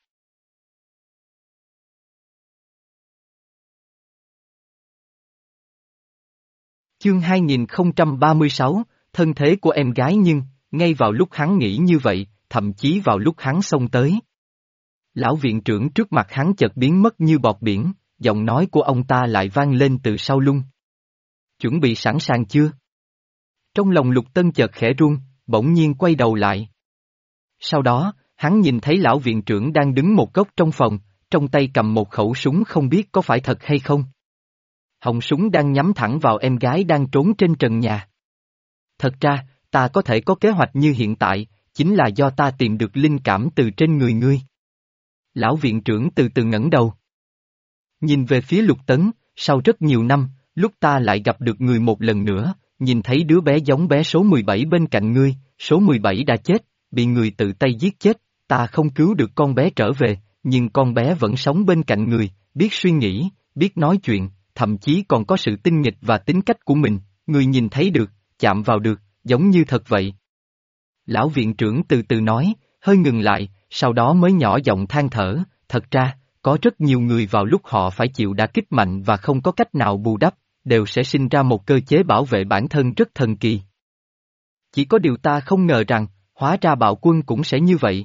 Chương hai nghìn không trăm ba mươi sáu, thân thế của em gái nhưng, ngay vào lúc hắn nghĩ như vậy, thậm chí vào lúc hắn xông tới. Lão viện trưởng trước mặt hắn chợt biến mất như bọt biển, giọng nói của ông ta lại vang lên từ sau lưng. Chuẩn bị sẵn sàng chưa? Trong lòng Lục Tân chợt khẽ run, bỗng nhiên quay đầu lại. Sau đó, hắn nhìn thấy lão viện trưởng đang đứng một góc trong phòng, trong tay cầm một khẩu súng không biết có phải thật hay không. Họng súng đang nhắm thẳng vào em gái đang trốn trên trần nhà. Thật ra, ta có thể có kế hoạch như hiện tại, chính là do ta tìm được linh cảm từ trên người ngươi. Lão viện trưởng từ từ ngẩng đầu. Nhìn về phía Lục Tấn, sau rất nhiều năm, lúc ta lại gặp được người một lần nữa, nhìn thấy đứa bé giống bé số mười bảy bên cạnh ngươi, số mười bảy đã chết, bị người tự tay giết chết, ta không cứu được con bé trở về, nhưng con bé vẫn sống bên cạnh người, biết suy nghĩ, biết nói chuyện, thậm chí còn có sự tinh nghịch và tính cách của mình, người nhìn thấy được, chạm vào được, giống như thật vậy. Lão viện trưởng từ từ nói, hơi ngừng lại, sau đó mới nhỏ giọng than thở, thật ra, có rất nhiều người vào lúc họ phải chịu đả kích mạnh và không có cách nào bù đắp, đều sẽ sinh ra một cơ chế bảo vệ bản thân rất thần kỳ. Chỉ có điều ta không ngờ rằng, hóa ra bạo quân cũng sẽ như vậy.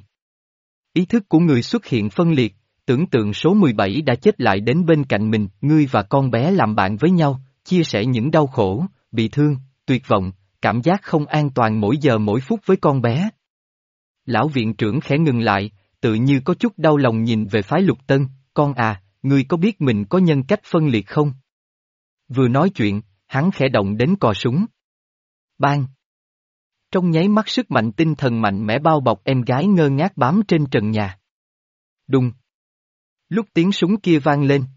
Ý thức của người xuất hiện phân liệt, tưởng tượng số mười bảy đã chết lại đến bên cạnh mình, ngươi và con bé làm bạn với nhau, chia sẻ những đau khổ, bị thương, tuyệt vọng, cảm giác không an toàn mỗi giờ mỗi phút với con bé. Lão viện trưởng khẽ ngừng lại, tự như có chút đau lòng nhìn về phái Lục Tân, con à, ngươi có biết mình có nhân cách phân liệt không? Vừa nói chuyện, hắn khẽ động đến cò súng. Bang! Trong nháy mắt sức mạnh tinh thần mạnh mẽ bao bọc em gái ngơ ngác bám trên trần nhà. Đùng! Lúc tiếng súng kia vang lên.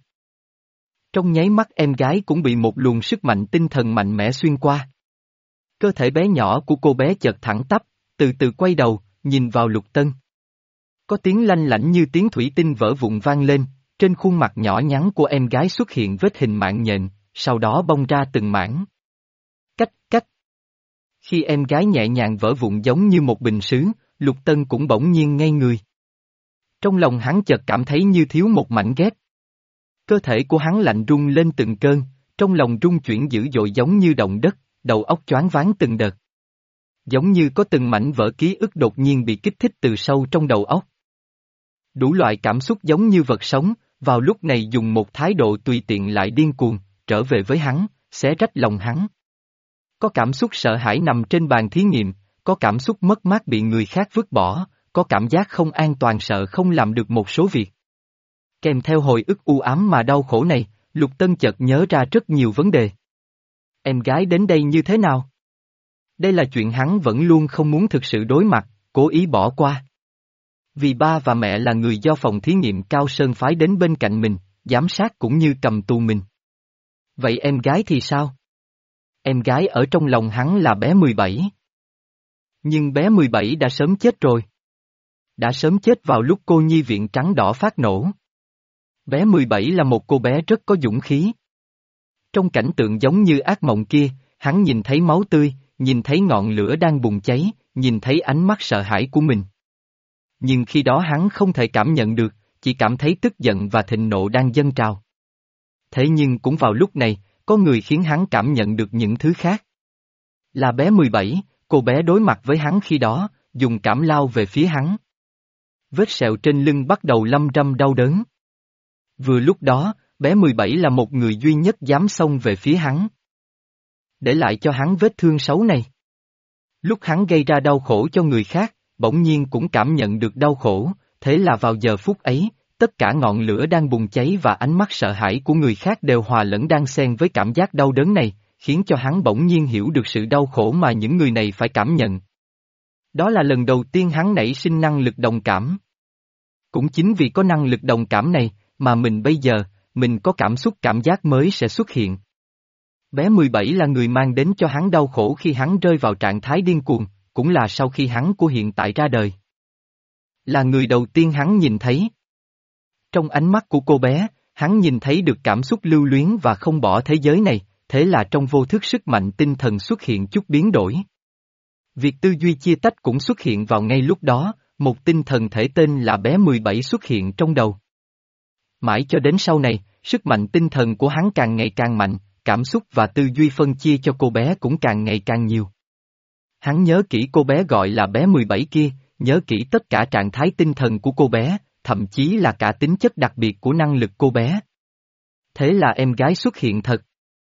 Trong nháy mắt em gái cũng bị một luồng sức mạnh tinh thần mạnh mẽ xuyên qua. Cơ thể bé nhỏ của cô bé chợt thẳng tắp, từ từ quay đầu, nhìn vào Lục Tân. Có tiếng lanh lảnh như tiếng thủy tinh vỡ vụn vang lên, trên khuôn mặt nhỏ nhắn của em gái xuất hiện vết hình mạng nhện, sau đó bong ra từng mảng. Cách, cách. Khi em gái nhẹ nhàng vỡ vụn giống như một bình sứ, Lục Tân cũng bỗng nhiên ngây người. Trong lòng hắn chợt cảm thấy như thiếu một mảnh ghép. Cơ thể của hắn lạnh run lên từng cơn, trong lòng rung chuyển dữ dội giống như động đất, đầu óc choáng váng từng đợt. Giống như có từng mảnh vỡ ký ức đột nhiên bị kích thích từ sâu trong đầu óc. Đủ loại cảm xúc giống như vật sống, vào lúc này dùng một thái độ tùy tiện lại điên cuồng, trở về với hắn, xé rách lòng hắn. Có cảm xúc sợ hãi nằm trên bàn thí nghiệm, có cảm xúc mất mát bị người khác vứt bỏ, có cảm giác không an toàn sợ không làm được một số việc. Kèm theo hồi ức u ám mà đau khổ này, Lục Tân chợt nhớ ra rất nhiều vấn đề. Em gái đến đây như thế nào? Đây là chuyện hắn vẫn luôn không muốn thực sự đối mặt, cố ý bỏ qua. Vì ba và mẹ là người do phòng thí nghiệm Cao Sơn phái đến bên cạnh mình, giám sát cũng như cầm tù mình. Vậy em gái thì sao? Em gái ở trong lòng hắn là bé mười bảy. Nhưng bé mười bảy đã sớm chết rồi. Đã sớm chết vào lúc cô nhi viện trắng đỏ phát nổ. Bé mười bảy là một cô bé rất có dũng khí. Trong cảnh tượng giống như ác mộng kia, hắn nhìn thấy máu tươi, nhìn thấy ngọn lửa đang bùng cháy, nhìn thấy ánh mắt sợ hãi của mình. Nhưng khi đó hắn không thể cảm nhận được, chỉ cảm thấy tức giận và thịnh nộ đang dâng trào. Thế nhưng cũng vào lúc này, có người khiến hắn cảm nhận được những thứ khác. Là bé mười bảy, cô bé đối mặt với hắn khi đó, dùng cảm lao về phía hắn. Vết sẹo trên lưng bắt đầu lâm râm đau đớn. Vừa lúc đó, bé mười bảy là một người duy nhất dám xông về phía hắn. Để lại cho hắn vết thương xấu này. Lúc hắn gây ra đau khổ cho người khác, bỗng nhiên cũng cảm nhận được đau khổ, thế là vào giờ phút ấy, tất cả ngọn lửa đang bùng cháy và ánh mắt sợ hãi của người khác đều hòa lẫn đan xen với cảm giác đau đớn này, khiến cho hắn bỗng nhiên hiểu được sự đau khổ mà những người này phải cảm nhận. Đó là lần đầu tiên hắn nảy sinh năng lực đồng cảm. Cũng chính vì có năng lực đồng cảm này, mà mình bây giờ, mình có cảm xúc cảm giác mới sẽ xuất hiện. Bé mười bảy là người mang đến cho hắn đau khổ khi hắn rơi vào trạng thái điên cuồng, cũng là sau khi hắn của hiện tại ra đời. Là người đầu tiên hắn nhìn thấy. Trong ánh mắt của cô bé, hắn nhìn thấy được cảm xúc lưu luyến và không bỏ thế giới này, thế là trong vô thức sức mạnh tinh thần xuất hiện chút biến đổi. Việc tư duy chia tách cũng xuất hiện vào ngay lúc đó, một tinh thần thể tên là bé mười bảy xuất hiện trong đầu. Mãi cho đến sau này, sức mạnh tinh thần của hắn càng ngày càng mạnh, cảm xúc và tư duy phân chia cho cô bé cũng càng ngày càng nhiều. Hắn nhớ kỹ cô bé gọi là bé mười bảy kia, nhớ kỹ tất cả trạng thái tinh thần của cô bé, thậm chí là cả tính chất đặc biệt của năng lực cô bé. Thế là em gái xuất hiện thật.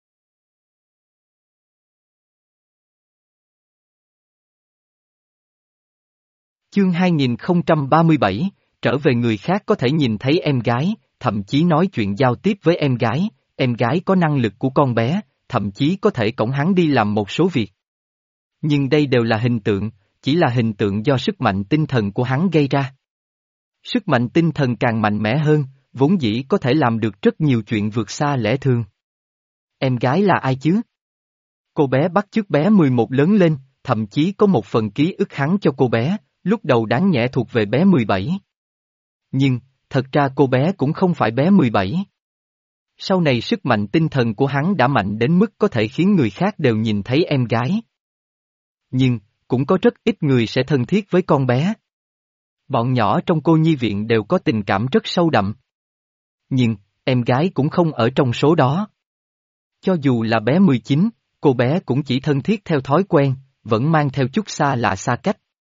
Chương hai nghìn không trăm ba mươi bảy, trở về người khác có thể nhìn thấy em gái, thậm chí nói chuyện giao tiếp với em gái, em gái có năng lực của con bé, thậm chí có thể cõng hắn đi làm một số việc. Nhưng đây đều là hình tượng, chỉ là hình tượng do sức mạnh tinh thần của hắn gây ra. Sức mạnh tinh thần càng mạnh mẽ hơn, vốn dĩ có thể làm được rất nhiều chuyện vượt xa lẽ thường. Em gái là ai chứ? Cô bé bắt chước bé mười một lớn lên, thậm chí có một phần ký ức hắn cho cô bé, lúc đầu đáng nhẽ thuộc về bé mười bảy. Nhưng, thật ra cô bé cũng không phải bé mười bảy. Sau này sức mạnh tinh thần của hắn đã mạnh đến mức có thể khiến người khác đều nhìn thấy em gái. Nhưng, cũng có rất ít người sẽ thân thiết với con bé. Bọn nhỏ trong cô nhi viện đều có tình cảm rất sâu đậm. Nhưng, em gái cũng không ở trong số đó. Cho dù là bé mười chín, cô bé cũng chỉ thân thiết theo thói quen, vẫn mang theo chút xa lạ xa cách.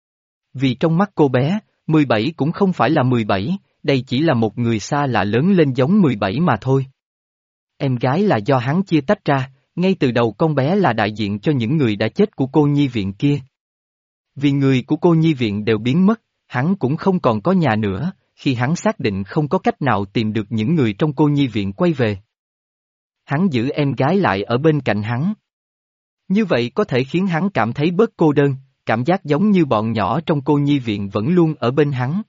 Vì trong mắt cô bé, mười bảy cũng không phải là mười bảy, đây chỉ là một người xa lạ lớn lên giống mười bảy mà thôi. Em gái là do hắn chia tách ra, ngay từ đầu con bé là đại diện cho những người đã chết của cô nhi viện kia. Vì người của cô nhi viện đều biến mất, hắn cũng không còn có nhà nữa, khi hắn xác định không có cách nào tìm được những người trong cô nhi viện quay về. Hắn giữ em gái lại ở bên cạnh hắn. Như vậy có thể khiến hắn cảm thấy bớt cô đơn, cảm giác giống như bọn nhỏ trong cô nhi viện vẫn luôn ở bên hắn.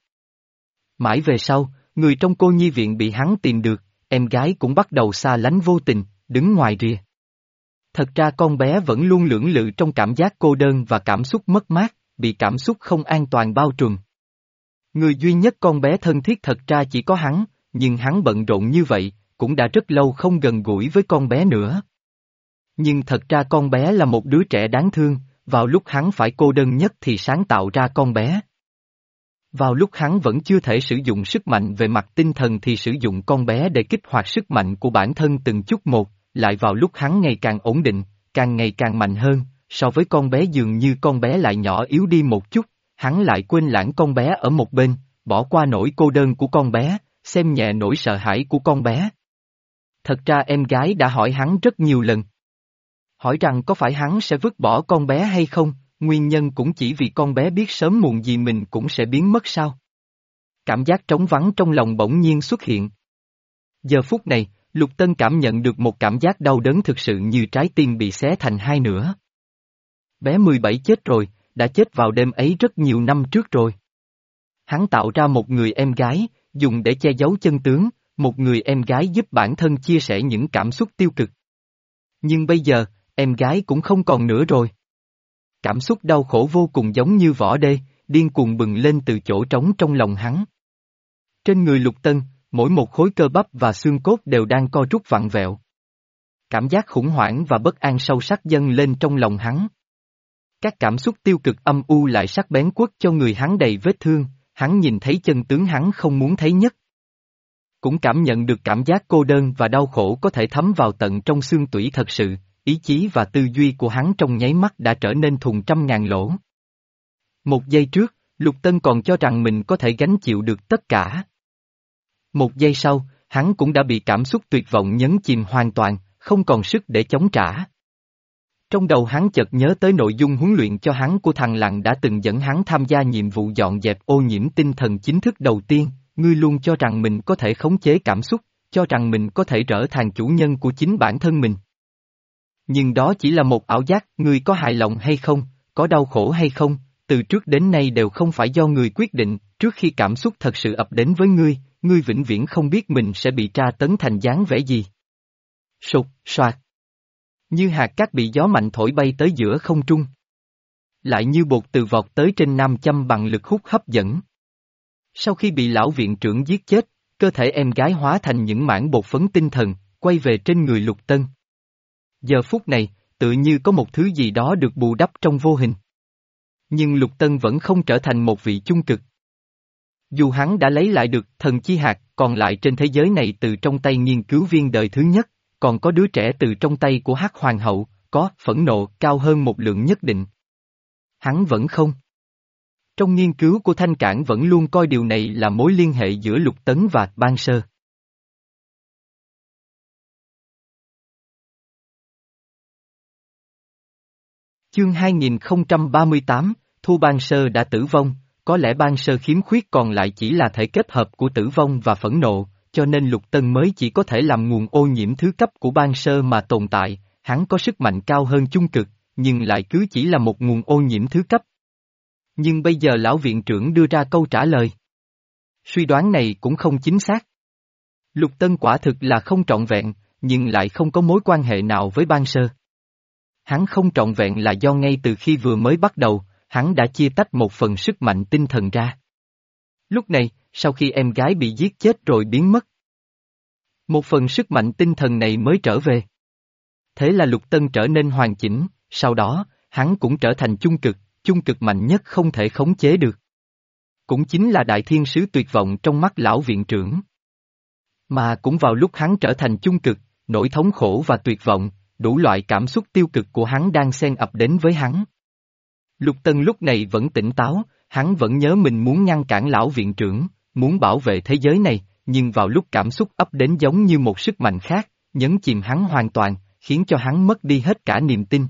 Mãi về sau, người trong cô nhi viện bị hắn tìm được, em gái cũng bắt đầu xa lánh vô tình, đứng ngoài rìa. Thật ra con bé vẫn luôn lưỡng lự trong cảm giác cô đơn và cảm xúc mất mát, bị cảm xúc không an toàn bao trùm. Người duy nhất con bé thân thiết thật ra chỉ có hắn, nhưng hắn bận rộn như vậy, cũng đã rất lâu không gần gũi với con bé nữa. Nhưng thật ra con bé là một đứa trẻ đáng thương, vào lúc hắn phải cô đơn nhất thì sáng tạo ra con bé. Vào lúc hắn vẫn chưa thể sử dụng sức mạnh về mặt tinh thần thì sử dụng con bé để kích hoạt sức mạnh của bản thân từng chút một, lại vào lúc hắn ngày càng ổn định, càng ngày càng mạnh hơn, so với con bé dường như con bé lại nhỏ yếu đi một chút, hắn lại quên lãng con bé ở một bên, bỏ qua nỗi cô đơn của con bé, xem nhẹ nỗi sợ hãi của con bé. Thật ra em gái đã hỏi hắn rất nhiều lần. Hỏi rằng có phải hắn sẽ vứt bỏ con bé hay không, nguyên nhân cũng chỉ vì con bé biết sớm muộn gì mình cũng sẽ biến mất sao. Cảm giác trống vắng trong lòng bỗng nhiên xuất hiện. Giờ phút này, Lục Tân cảm nhận được một cảm giác đau đớn thực sự như trái tim bị xé thành hai nửa. Bé mười bảy chết rồi, đã chết vào đêm ấy rất nhiều năm trước rồi. Hắn tạo ra một người em gái, dùng để che giấu chân tướng, một người em gái giúp bản thân chia sẻ những cảm xúc tiêu cực. Nhưng bây giờ, em gái cũng không còn nữa rồi. Cảm xúc đau khổ vô cùng giống như vỏ đê, điên cuồng bừng lên từ chỗ trống trong lòng hắn. Trên người Lục Tân, mỗi một khối cơ bắp và xương cốt đều đang co rút vặn vẹo. Cảm giác khủng hoảng và bất an sâu sắc dâng lên trong lòng hắn. Các cảm xúc tiêu cực âm u lại sắc bén quất cho người hắn đầy vết thương, hắn nhìn thấy chân tướng hắn không muốn thấy nhất. Cũng cảm nhận được cảm giác cô đơn và đau khổ có thể thấm vào tận trong xương tủy thật sự, ý chí và tư duy của hắn trong nháy mắt đã trở nên thùng trăm ngàn lỗ. Một giây trước, Lục Tân còn cho rằng mình có thể gánh chịu được tất cả. Một giây sau, hắn cũng đã bị cảm xúc tuyệt vọng nhấn chìm hoàn toàn, không còn sức để chống trả. Trong đầu hắn chợt nhớ tới nội dung huấn luyện cho hắn của thằng Lặng đã từng dẫn hắn tham gia nhiệm vụ dọn dẹp ô nhiễm tinh thần chính thức đầu tiên, ngươi luôn cho rằng mình có thể khống chế cảm xúc, cho rằng mình có thể trở thành chủ nhân của chính bản thân mình. Nhưng đó chỉ là một ảo giác, ngươi có hài lòng hay không, có đau khổ hay không, từ trước đến nay đều không phải do ngươi quyết định, trước khi cảm xúc thật sự ập đến với ngươi, ngươi vĩnh viễn không biết mình sẽ bị tra tấn thành dáng vẻ gì. Sụt, soạt. Như hạt cát bị gió mạnh thổi bay tới giữa không trung. Lại như bột từ vọt tới trên nam châm bằng lực hút hấp dẫn. Sau khi bị lão viện trưởng giết chết, cơ thể em gái hóa thành những mảng bột phấn tinh thần, quay về trên người Lục Tân. Giờ phút này, tự như có một thứ gì đó được bù đắp trong vô hình. Nhưng Lục Tân vẫn không trở thành một vị chung cực. Dù hắn đã lấy lại được thần chi hạt còn lại trên thế giới này từ trong tay nghiên cứu viên đời thứ nhất, còn có đứa trẻ từ trong tay của Hắc Hoàng hậu, có phẫn nộ cao hơn một lượng nhất định. Hắn vẫn không. Trong nghiên cứu của Thanh Cảng vẫn luôn coi điều này là mối liên hệ giữa Lục Tấn và Ban Sơ. Chương hai nghìn không trăm ba mươi tám, Thu Ban Sơ đã tử vong, có lẽ Ban Sơ khiếm khuyết còn lại chỉ là thể kết hợp của tử vong và phẫn nộ, cho nên Lục Tân mới chỉ có thể làm nguồn ô nhiễm thứ cấp của Ban Sơ mà tồn tại, hắn có sức mạnh cao hơn chung cực, nhưng lại cứ chỉ là một nguồn ô nhiễm thứ cấp. Nhưng bây giờ lão viện trưởng đưa ra câu trả lời. Suy đoán này cũng không chính xác. Lục Tân quả thực là không trọn vẹn, nhưng lại không có mối quan hệ nào với Ban Sơ. Hắn không trọn vẹn là do ngay từ khi vừa mới bắt đầu, hắn đã chia tách một phần sức mạnh tinh thần ra. Lúc này, sau khi em gái bị giết chết rồi biến mất, một phần sức mạnh tinh thần này mới trở về. Thế là Lục Tân trở nên hoàn chỉnh, sau đó, hắn cũng trở thành chung cực, chung cực mạnh nhất không thể khống chế được. Cũng chính là đại thiên sứ tuyệt vọng trong mắt lão viện trưởng. Mà cũng vào lúc hắn trở thành chung cực, nỗi thống khổ và tuyệt vọng, đủ loại cảm xúc tiêu cực của hắn đang xen ập đến với hắn. Lục Tân lúc này vẫn tỉnh táo, hắn vẫn nhớ mình muốn ngăn cản lão viện trưởng, muốn bảo vệ thế giới này, nhưng vào lúc cảm xúc ập đến giống như một sức mạnh khác, nhấn chìm hắn hoàn toàn, khiến cho hắn mất đi hết cả niềm tin.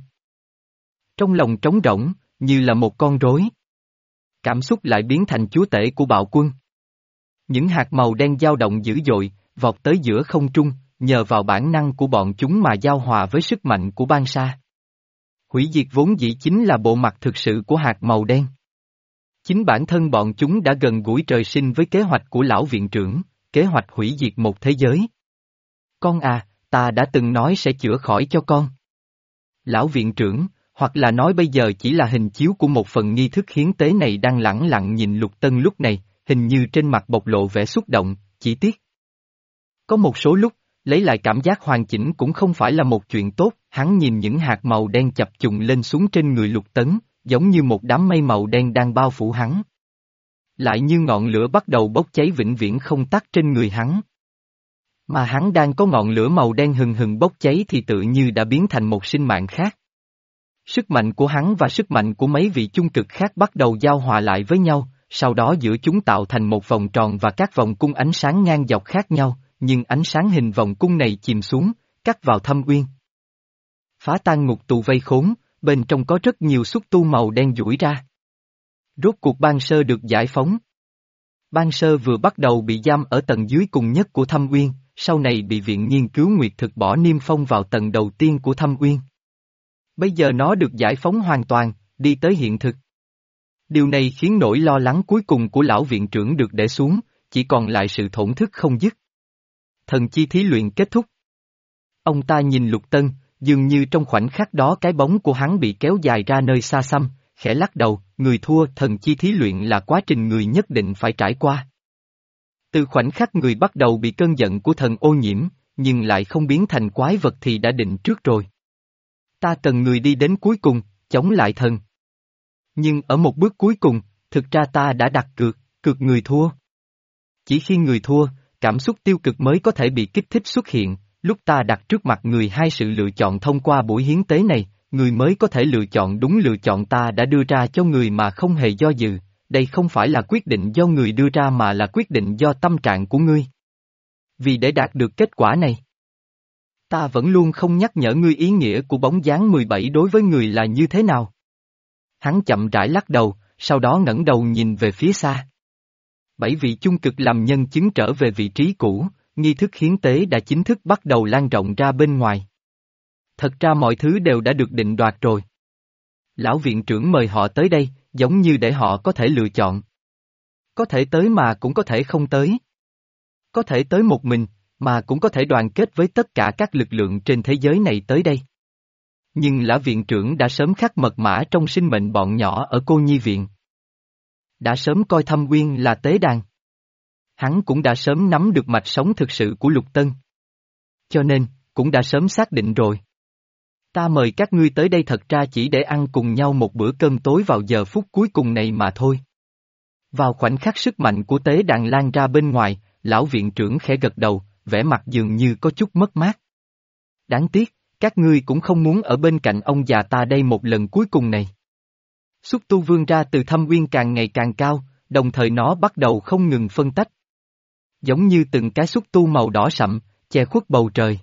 Trong lòng trống rỗng, như là một con rối. Cảm xúc lại biến thành chúa tể của bạo quân. Những hạt màu đen dao động dữ dội, vọt tới giữa không trung, nhờ vào bản năng của bọn chúng mà giao hòa với sức mạnh của Ban Sa. Hủy diệt vốn dĩ chính là bộ mặt thực sự của hạt màu đen. Chính bản thân bọn chúng đã gần gũi trời sinh với kế hoạch của lão viện trưởng, kế hoạch hủy diệt một thế giới. Con à, ta đã từng nói sẽ chữa khỏi cho con. Lão viện trưởng, hoặc là nói bây giờ chỉ là hình chiếu của một phần nghi thức hiến tế này đang lẳng lặng nhìn Lục Tân lúc này, hình như trên mặt bộc lộ vẻ xúc động, chỉ tiếc. Có một số lúc, lấy lại cảm giác hoàn chỉnh cũng không phải là một chuyện tốt, hắn nhìn những hạt màu đen chập trùng lên xuống trên người Lục Tấn, giống như một đám mây màu đen đang bao phủ hắn. Lại như ngọn lửa bắt đầu bốc cháy vĩnh viễn không tắt trên người hắn. Mà hắn đang có ngọn lửa màu đen hừng hừng bốc cháy thì tự như đã biến thành một sinh mạng khác. Sức mạnh của hắn và sức mạnh của mấy vị chung cực khác bắt đầu giao hòa lại với nhau, sau đó giữa chúng tạo thành một vòng tròn và các vòng cung ánh sáng ngang dọc khác nhau, nhưng ánh sáng hình vòng cung này chìm xuống, cắt vào thâm uyên. Phá tan ngục tù vây khốn, bên trong có rất nhiều xúc tu màu đen duỗi ra. Rốt cuộc Ban Sơ được giải phóng. Ban Sơ vừa bắt đầu bị giam ở tầng dưới cùng nhất của thâm uyên, sau này bị viện nghiên cứu nguyệt thực bỏ niêm phong vào tầng đầu tiên của thâm uyên. Bây giờ nó được giải phóng hoàn toàn, đi tới hiện thực. Điều này khiến nỗi lo lắng cuối cùng của lão viện trưởng được để xuống, chỉ còn lại sự thổn thức không dứt. Thần chi thí luyện kết thúc. Ông ta nhìn Lục Tân, dường như trong khoảnh khắc đó cái bóng của hắn bị kéo dài ra nơi xa xăm, khẽ lắc đầu, người thua thần chi thí luyện là quá trình người nhất định phải trải qua. Từ khoảnh khắc người bắt đầu bị cơn giận của thần ô nhiễm, nhưng lại không biến thành quái vật thì đã định trước rồi. Ta cần người đi đến cuối cùng, chống lại thần. Nhưng ở một bước cuối cùng, thực ra ta đã đặt cược, cược người thua. Chỉ khi người thua, cảm xúc tiêu cực mới có thể bị kích thích xuất hiện, lúc ta đặt trước mặt người hai sự lựa chọn thông qua buổi hiến tế này, người mới có thể lựa chọn đúng lựa chọn ta đã đưa ra cho người mà không hề do dự, đây không phải là quyết định do người đưa ra mà là quyết định do tâm trạng của ngươi. Vì để đạt được kết quả này, ta vẫn luôn không nhắc nhở ngươi ý nghĩa của bóng dáng mười bảy đối với người là như thế nào. Hắn chậm rãi lắc đầu, sau đó ngẩng đầu nhìn về phía xa. Bảy vị chung cực làm nhân chứng trở về vị trí cũ, nghi thức hiến tế đã chính thức bắt đầu lan rộng ra bên ngoài. Thật ra mọi thứ đều đã được định đoạt rồi. Lão viện trưởng mời họ tới đây, giống như để họ có thể lựa chọn. Có thể tới mà cũng có thể không tới. Có thể tới một mình, mà cũng có thể đoàn kết với tất cả các lực lượng trên thế giới này tới đây. Nhưng lão viện trưởng đã sớm khắc mật mã trong sinh mệnh bọn nhỏ ở cô nhi viện. Đã sớm coi Thâm Uyên là tế đàn. Hắn cũng đã sớm nắm được mạch sống thực sự của Lục Tân. Cho nên, cũng đã sớm xác định rồi. Ta mời các ngươi tới đây thật ra chỉ để ăn cùng nhau một bữa cơm tối vào giờ phút cuối cùng này mà thôi. Vào khoảnh khắc sức mạnh của tế đàn lan ra bên ngoài, lão viện trưởng khẽ gật đầu, vẻ mặt dường như có chút mất mát. Đáng tiếc, các ngươi cũng không muốn ở bên cạnh ông già ta đây một lần cuối cùng này. Xúc tu vươn ra từ Thâm Uyên càng ngày càng cao, đồng thời nó bắt đầu không ngừng phân tách. Giống như từng cái xúc tu màu đỏ sậm, che khuất bầu trời.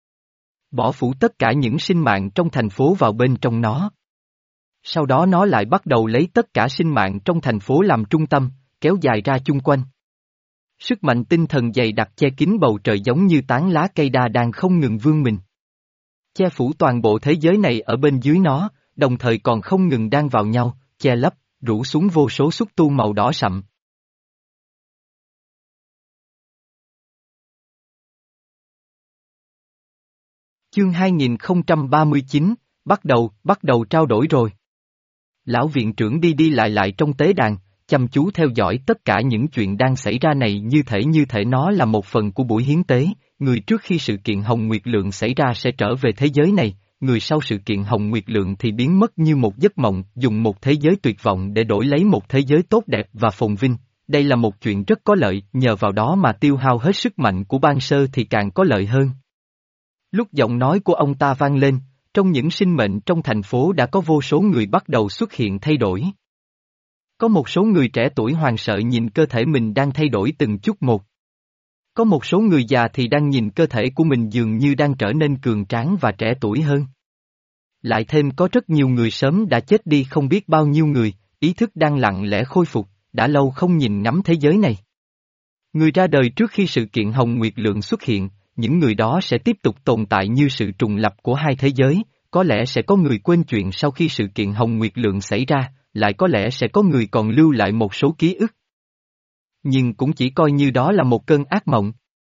Bỏ phủ tất cả những sinh mạng trong thành phố vào bên trong nó. Sau đó nó lại bắt đầu lấy tất cả sinh mạng trong thành phố làm trung tâm, kéo dài ra chung quanh. Sức mạnh tinh thần dày đặc che kín bầu trời giống như tán lá cây đa đang không ngừng vươn mình. Che phủ toàn bộ thế giới này ở bên dưới nó, đồng thời còn không ngừng đan vào nhau, che lấp, rủ xuống vô số xúc tu màu đỏ sậm. Chương hai nghìn không trăm ba mươi chín, bắt đầu, bắt đầu trao đổi rồi. Lão viện trưởng đi đi lại lại trong tế đàn, chăm chú theo dõi tất cả những chuyện đang xảy ra này như thể như thể nó là một phần của buổi hiến tế, người trước khi sự kiện Hồng Nguyệt Lượng xảy ra sẽ trở về thế giới này, người sau sự kiện Hồng Nguyệt Lượng thì biến mất như một giấc mộng, dùng một thế giới tuyệt vọng để đổi lấy một thế giới tốt đẹp và phồn vinh. Đây là một chuyện rất có lợi, nhờ vào đó mà tiêu hao hết sức mạnh của ban sơ thì càng có lợi hơn. Lúc giọng nói của ông ta vang lên, trong những sinh mệnh trong thành phố đã có vô số người bắt đầu xuất hiện thay đổi. Có một số người trẻ tuổi hoảng sợ nhìn cơ thể mình đang thay đổi từng chút một. Có một số người già thì đang nhìn cơ thể của mình dường như đang trở nên cường tráng và trẻ tuổi hơn. Lại thêm có rất nhiều người sớm đã chết đi không biết bao nhiêu người, ý thức đang lặng lẽ khôi phục, đã lâu không nhìn ngắm thế giới này. Người ra đời trước khi sự kiện Hồng Nguyệt Lượng xuất hiện, những người đó sẽ tiếp tục tồn tại như sự trùng lập của hai thế giới, có lẽ sẽ có người quên chuyện sau khi sự kiện Hồng Nguyệt Lượng xảy ra, lại có lẽ sẽ có người còn lưu lại một số ký ức. Nhưng cũng chỉ coi như đó là một cơn ác mộng.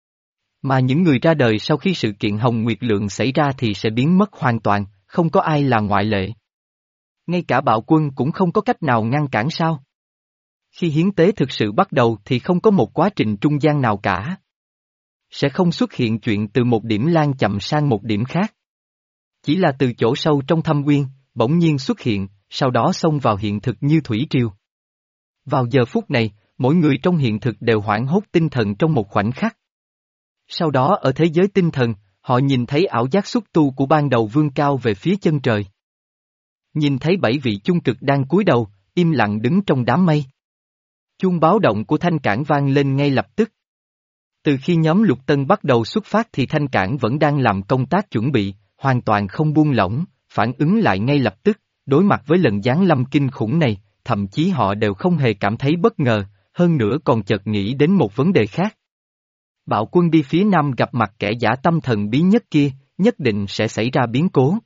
Mà những người ra đời sau khi sự kiện Hồng Nguyệt Lượng xảy ra thì sẽ biến mất hoàn toàn, không có ai là ngoại lệ. Ngay cả bạo quân cũng không có cách nào ngăn cản sao? Khi hiến tế thực sự bắt đầu thì không có một quá trình trung gian nào cả. Sẽ không xuất hiện chuyện từ một điểm lan chậm sang một điểm khác. Chỉ là từ chỗ sâu trong Thâm Uyên, bỗng nhiên xuất hiện, sau đó xông vào hiện thực như thủy triều. Vào giờ phút này, mỗi người trong hiện thực đều hoảng hốt tinh thần trong một khoảnh khắc. Sau đó ở thế giới tinh thần, họ nhìn thấy ảo giác xúc tu của ban đầu vươn cao về phía chân trời. Nhìn thấy bảy vị chung cực đang cúi đầu, im lặng đứng trong đám mây. Chuông báo động của Thanh Cảng vang lên ngay lập tức. Từ khi nhóm Lục Tân bắt đầu xuất phát thì Thanh Cảng vẫn đang làm công tác chuẩn bị, hoàn toàn không buông lỏng, phản ứng lại ngay lập tức, đối mặt với lần giáng lâm kinh khủng này, thậm chí họ đều không hề cảm thấy bất ngờ, hơn nữa còn chợt nghĩ đến một vấn đề khác. Bạo quân đi phía nam gặp mặt kẻ giả tâm thần bí nhất kia, nhất định sẽ xảy ra biến cố.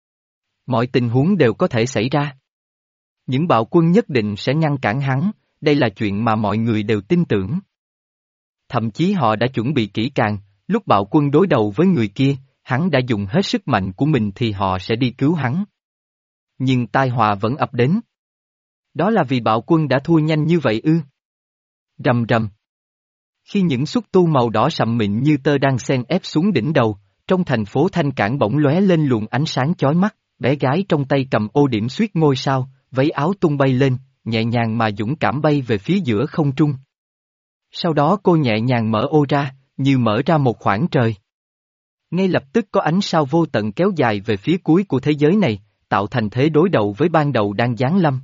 Mọi tình huống đều có thể xảy ra. Những bạo quân nhất định sẽ ngăn cản hắn, đây là chuyện mà mọi người đều tin tưởng. Thậm chí họ đã chuẩn bị kỹ càng, lúc bạo quân đối đầu với người kia, hắn đã dùng hết sức mạnh của mình thì họ sẽ đi cứu hắn. Nhưng tai họa vẫn ập đến. Đó là vì bạo quân đã thua nhanh như vậy ư? Rầm rầm. Khi những xúc tu màu đỏ sậm mịn như tơ đang xen ép xuống đỉnh đầu, trong thành phố Thanh Cảng bỗng lóe lên luồng ánh sáng chói mắt, bé gái trong tay cầm ô điểm xuyết ngôi sao, váy áo tung bay lên, nhẹ nhàng mà dũng cảm bay về phía giữa không trung. Sau đó cô nhẹ nhàng mở ô ra, như mở ra một khoảng trời. Ngay lập tức có ánh sao vô tận kéo dài về phía cuối của thế giới này, tạo thành thế đối đầu với ban đầu đang giáng lâm.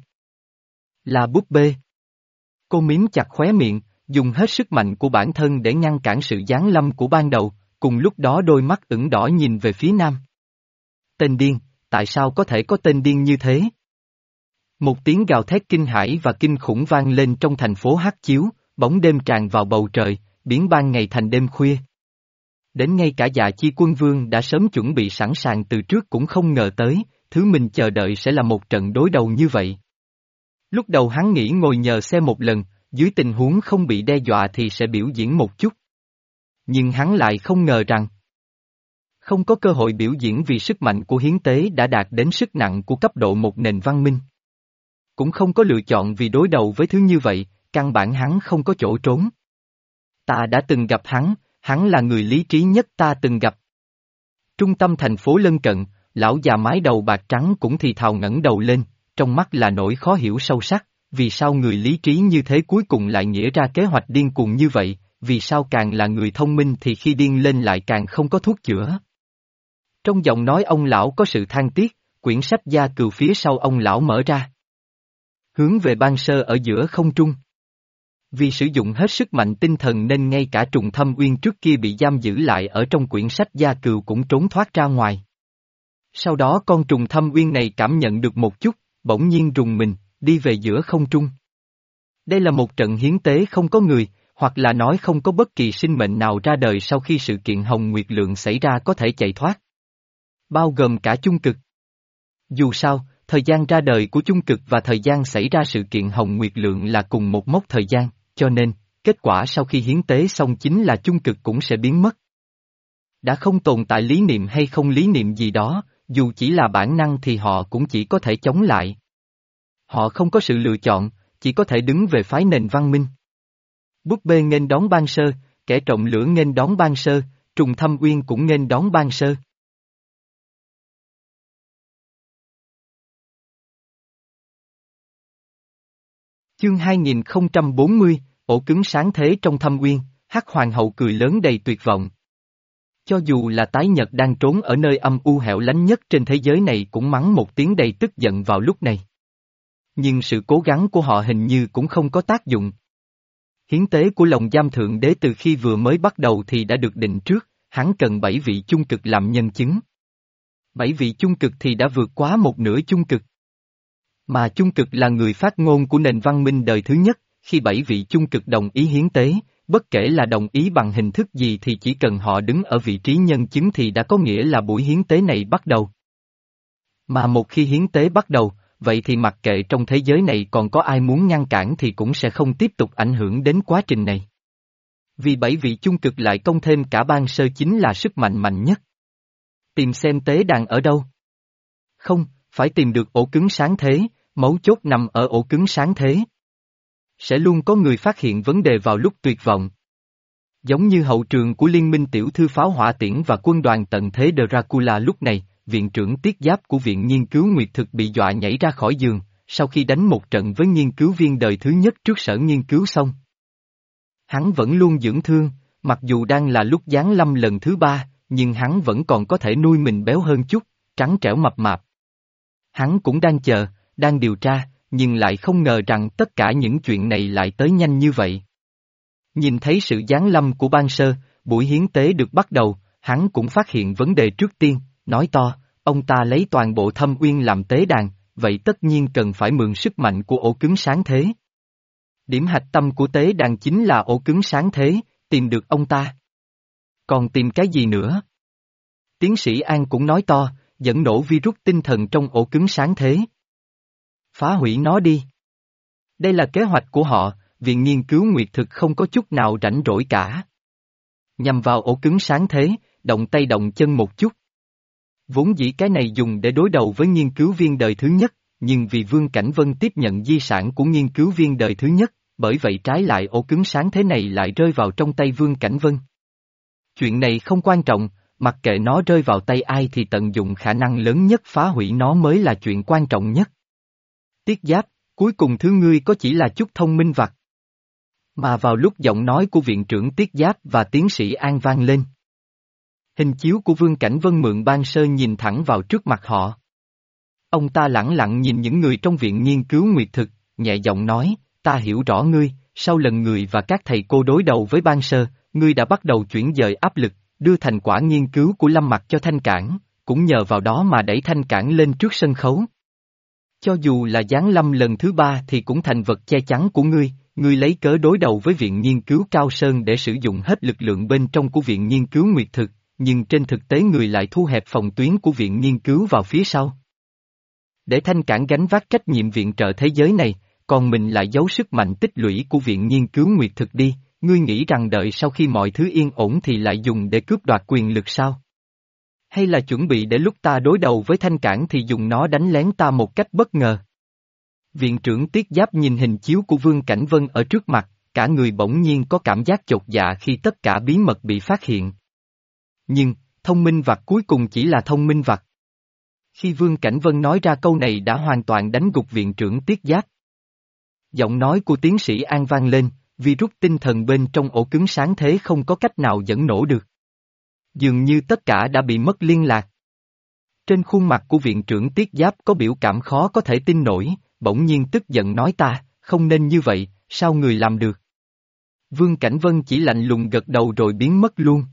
Là búp bê. Cô miếm chặt khóe miệng, dùng hết sức mạnh của bản thân để ngăn cản sự giáng lâm của ban đầu, cùng lúc đó đôi mắt ửng đỏ nhìn về phía nam. Tên điên, tại sao có thể có tên điên như thế? Một tiếng gào thét kinh hãi và kinh khủng vang lên trong thành phố hắc chiếu, bóng đêm tràn vào bầu trời, biến ban ngày thành đêm khuya. Đến ngay cả Dạ Chi Quân Vương đã sớm chuẩn bị sẵn sàng từ trước cũng không ngờ tới, thứ mình chờ đợi sẽ là một trận đối đầu như vậy. Lúc đầu hắn nghĩ ngồi nhờ xe một lần, dưới tình huống không bị đe dọa thì sẽ biểu diễn một chút. Nhưng hắn lại không ngờ rằng không có cơ hội biểu diễn vì sức mạnh của hiến tế đã đạt đến sức nặng của cấp độ một nền văn minh. Cũng không có lựa chọn vì đối đầu với thứ như vậy, căn bản hắn không có chỗ trốn. Ta đã từng gặp hắn, hắn là người lý trí nhất ta từng gặp. Trung tâm thành phố lân cận, lão già mái đầu bạc trắng cũng thì thào ngẩng đầu lên, trong mắt là nỗi khó hiểu sâu sắc, vì sao người lý trí như thế cuối cùng lại nghĩa ra kế hoạch điên cuồng như vậy, vì sao càng là người thông minh thì khi điên lên lại càng không có thuốc chữa. Trong giọng nói ông lão có sự than tiếc, quyển sách gia cừu phía sau ông lão mở ra. Hướng về ban sơ ở giữa không trung. Vì sử dụng hết sức mạnh tinh thần nên ngay cả trùng thâm uyên trước kia bị giam giữ lại ở trong quyển sách gia cừu cũng trốn thoát ra ngoài. Sau đó con trùng thâm uyên này cảm nhận được một chút, bỗng nhiên rùng mình, đi về giữa không trung. Đây là một trận hiến tế không có người, hoặc là nói không có bất kỳ sinh mệnh nào ra đời sau khi sự kiện Hồng Nguyệt Lượng xảy ra có thể chạy thoát. Bao gồm cả chung cực. Dù sao, thời gian ra đời của chung cực và thời gian xảy ra sự kiện Hồng Nguyệt Lượng là cùng một mốc thời gian, cho nên, kết quả sau khi hiến tế xong chính là chung cực cũng sẽ biến mất. Đã không tồn tại lý niệm hay không lý niệm gì đó, dù chỉ là bản năng thì họ cũng chỉ có thể chống lại. Họ không có sự lựa chọn, chỉ có thể đứng về phái nền văn minh. Búp bê nghênh đón ban sơ, kẻ trộm lửa nghênh đón ban sơ, trùng thâm uyên cũng nghênh đón ban sơ. Chương hai nghìn không trăm bốn mươi, ổ cứng sáng thế trong thâm uyên, Hắc Hoàng hậu cười lớn đầy tuyệt vọng. Cho dù là tái nhật đang trốn ở nơi âm u hẻo lánh nhất trên thế giới này cũng mắng một tiếng đầy tức giận vào lúc này. Nhưng sự cố gắng của họ hình như cũng không có tác dụng. Hiến tế của Lồng Giam Thượng Đế từ khi vừa mới bắt đầu thì đã được định trước, hắn cần bảy vị chung cực làm nhân chứng. Bảy vị chung cực thì đã vượt quá một nửa chung cực. Mà chung cực là người phát ngôn của nền văn minh đời thứ nhất, khi bảy vị chung cực đồng ý hiến tế, bất kể là đồng ý bằng hình thức gì thì chỉ cần họ đứng ở vị trí nhân chứng thì đã có nghĩa là buổi hiến tế này bắt đầu. Mà một khi hiến tế bắt đầu, vậy thì mặc kệ trong thế giới này còn có ai muốn ngăn cản thì cũng sẽ không tiếp tục ảnh hưởng đến quá trình này. Vì bảy vị chung cực lại công thêm cả ban sơ chính là sức mạnh mạnh nhất. Tìm xem tế đàn ở đâu? Không, phải tìm được ổ cứng sáng thế, mấu chốt nằm ở ổ cứng sáng thế. Sẽ luôn có người phát hiện vấn đề vào lúc tuyệt vọng. Giống như hậu trường của Liên minh tiểu thư pháo hỏa tiễn và quân đoàn tận thế Dracula lúc này, viện trưởng tiết giáp của Viện Nghiên cứu Nguyệt Thực bị dọa nhảy ra khỏi giường, sau khi đánh một trận với nghiên cứu viên đời thứ nhất trước sở nghiên cứu xong. Hắn vẫn luôn dưỡng thương, mặc dù đang là lúc giáng lâm lần thứ ba, nhưng hắn vẫn còn có thể nuôi mình béo hơn chút, trắng trẻo mập mạp. Hắn cũng đang chờ, đang điều tra, nhưng lại không ngờ rằng tất cả những chuyện này lại tới nhanh như vậy. Nhìn thấy sự giáng lâm của ban sơ, buổi hiến tế được bắt đầu, hắn cũng phát hiện vấn đề trước tiên, nói to, ông ta lấy toàn bộ thâm uyên làm tế đàn, vậy tất nhiên cần phải mượn sức mạnh của ổ cứng sáng thế. Điểm hạch tâm của tế đàn chính là ổ cứng sáng thế, tìm được ông ta. Còn tìm cái gì nữa? Tiến sĩ An cũng nói to, dẫn nổ virus tinh thần trong ổ cứng sáng thế. Phá hủy nó đi. Đây là kế hoạch của họ, Viện Nghiên cứu Nguyệt Thực không có chút nào rảnh rỗi cả. Nhằm vào ổ cứng sáng thế, động tay động chân một chút. Vốn dĩ cái này dùng để đối đầu với nghiên cứu viên đời thứ nhất, nhưng vì Vương Cảnh Vân tiếp nhận di sản của nghiên cứu viên đời thứ nhất, bởi vậy trái lại ổ cứng sáng thế này lại rơi vào trong tay Vương Cảnh Vân. Chuyện này không quan trọng, mặc kệ nó rơi vào tay ai thì tận dụng khả năng lớn nhất phá hủy nó mới là chuyện quan trọng nhất. Tiết Giáp, cuối cùng thứ ngươi có chỉ là chút thông minh vặt. Mà vào lúc giọng nói của viện trưởng Tiết Giáp và tiến sĩ An vang lên. Hình chiếu của Vương Cảnh Vân mượn ban sơ nhìn thẳng vào trước mặt họ. Ông ta lẳng lặng nhìn những người trong viện nghiên cứu nguyệt thực, nhẹ giọng nói, ta hiểu rõ ngươi, sau lần người và các thầy cô đối đầu với ban sơ, ngươi đã bắt đầu chuyển dời áp lực, đưa thành quả nghiên cứu của Lâm Mặc cho Thanh Cảng, cũng nhờ vào đó mà đẩy Thanh Cảng lên trước sân khấu. Cho dù là giáng lâm lần thứ ba thì cũng thành vật che chắn của ngươi, ngươi lấy cớ đối đầu với viện nghiên cứu Cao Sơn để sử dụng hết lực lượng bên trong của viện nghiên cứu nguyệt thực, nhưng trên thực tế người lại thu hẹp phòng tuyến của viện nghiên cứu vào phía sau. Để Thanh Cảng gánh vác trách nhiệm viện trợ thế giới này, còn mình lại giấu sức mạnh tích lũy của viện nghiên cứu nguyệt thực đi, ngươi nghĩ rằng đợi sau khi mọi thứ yên ổn thì lại dùng để cướp đoạt quyền lực sao? Hay là chuẩn bị để lúc ta đối đầu với Thanh Cảng thì dùng nó đánh lén ta một cách bất ngờ? Viện trưởng Tiết Giáp nhìn hình chiếu của Vương Cảnh Vân ở trước mặt, cả người bỗng nhiên có cảm giác chột dạ khi tất cả bí mật bị phát hiện. Nhưng, thông minh vặt cuối cùng chỉ là thông minh vặt. Khi Vương Cảnh Vân nói ra câu này đã hoàn toàn đánh gục viện trưởng Tiết Giáp. Giọng nói của tiến sĩ An vang lên, virus tinh thần bên trong ổ cứng sáng thế không có cách nào dẫn nổ được. Dường như tất cả đã bị mất liên lạc. Trên khuôn mặt của viện trưởng Tiết Giáp có biểu cảm khó có thể tin nổi, bỗng nhiên tức giận nói ta, không nên như vậy, sao người làm được? Vương Cảnh Vân chỉ lạnh lùng gật đầu rồi biến mất luôn.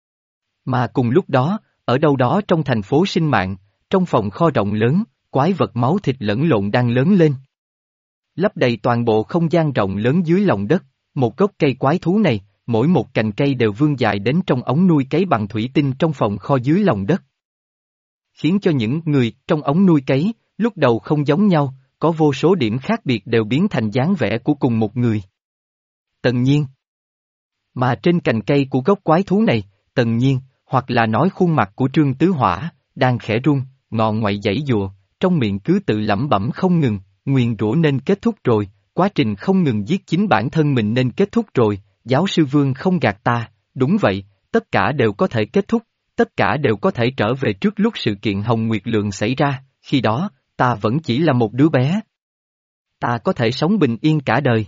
Mà cùng lúc đó, ở đâu đó trong thành phố sinh mạng, trong phòng kho rộng lớn, quái vật máu thịt lẫn lộn đang lớn lên. Lấp đầy toàn bộ không gian rộng lớn dưới lòng đất, một gốc cây quái thú này, mỗi một cành cây đều vươn dài đến trong ống nuôi cấy bằng thủy tinh trong phòng kho dưới lòng đất. Khiến cho những người trong ống nuôi cấy, lúc đầu không giống nhau, có vô số điểm khác biệt đều biến thành dáng vẻ của cùng một người. Tần Nhiên. Mà trên cành cây của gốc quái thú này, Tần Nhiên, hoặc là nói khuôn mặt của Trương Tứ Hỏa, đang khẽ run, ngọ ngoại giãy giụa, trong miệng cứ tự lẩm bẩm không ngừng, nguyền rủa nên kết thúc rồi, quá trình không ngừng giết chính bản thân mình nên kết thúc rồi, giáo sư Vương không gạt ta, đúng vậy, tất cả đều có thể kết thúc, tất cả đều có thể trở về trước lúc sự kiện Hồng Nguyệt Lượng xảy ra, khi đó, ta vẫn chỉ là một đứa bé. Ta có thể sống bình yên cả đời.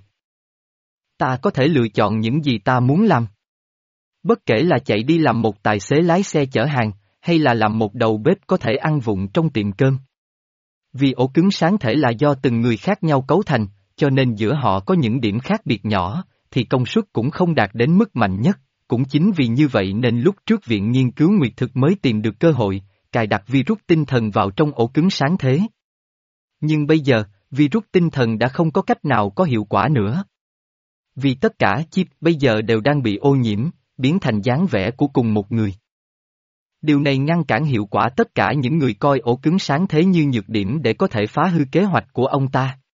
Ta có thể lựa chọn những gì ta muốn làm. Bất kể là chạy đi làm một tài xế lái xe chở hàng, hay là làm một đầu bếp có thể ăn vụng trong tiệm cơm. Vì ổ cứng sáng thể là do từng người khác nhau cấu thành, cho nên giữa họ có những điểm khác biệt nhỏ, thì công suất cũng không đạt đến mức mạnh nhất, cũng chính vì như vậy nên lúc trước Viện Nghiên cứu Nguyệt Thực mới tìm được cơ hội, cài đặt virus tinh thần vào trong ổ cứng sáng thế. Nhưng bây giờ, virus tinh thần đã không có cách nào có hiệu quả nữa. Vì tất cả chip bây giờ đều đang bị ô nhiễm, biến thành dáng vẻ của cùng một người. Điều này ngăn cản hiệu quả tất cả những người coi ổ cứng sáng thế như nhược điểm để có thể phá hư kế hoạch của ông ta.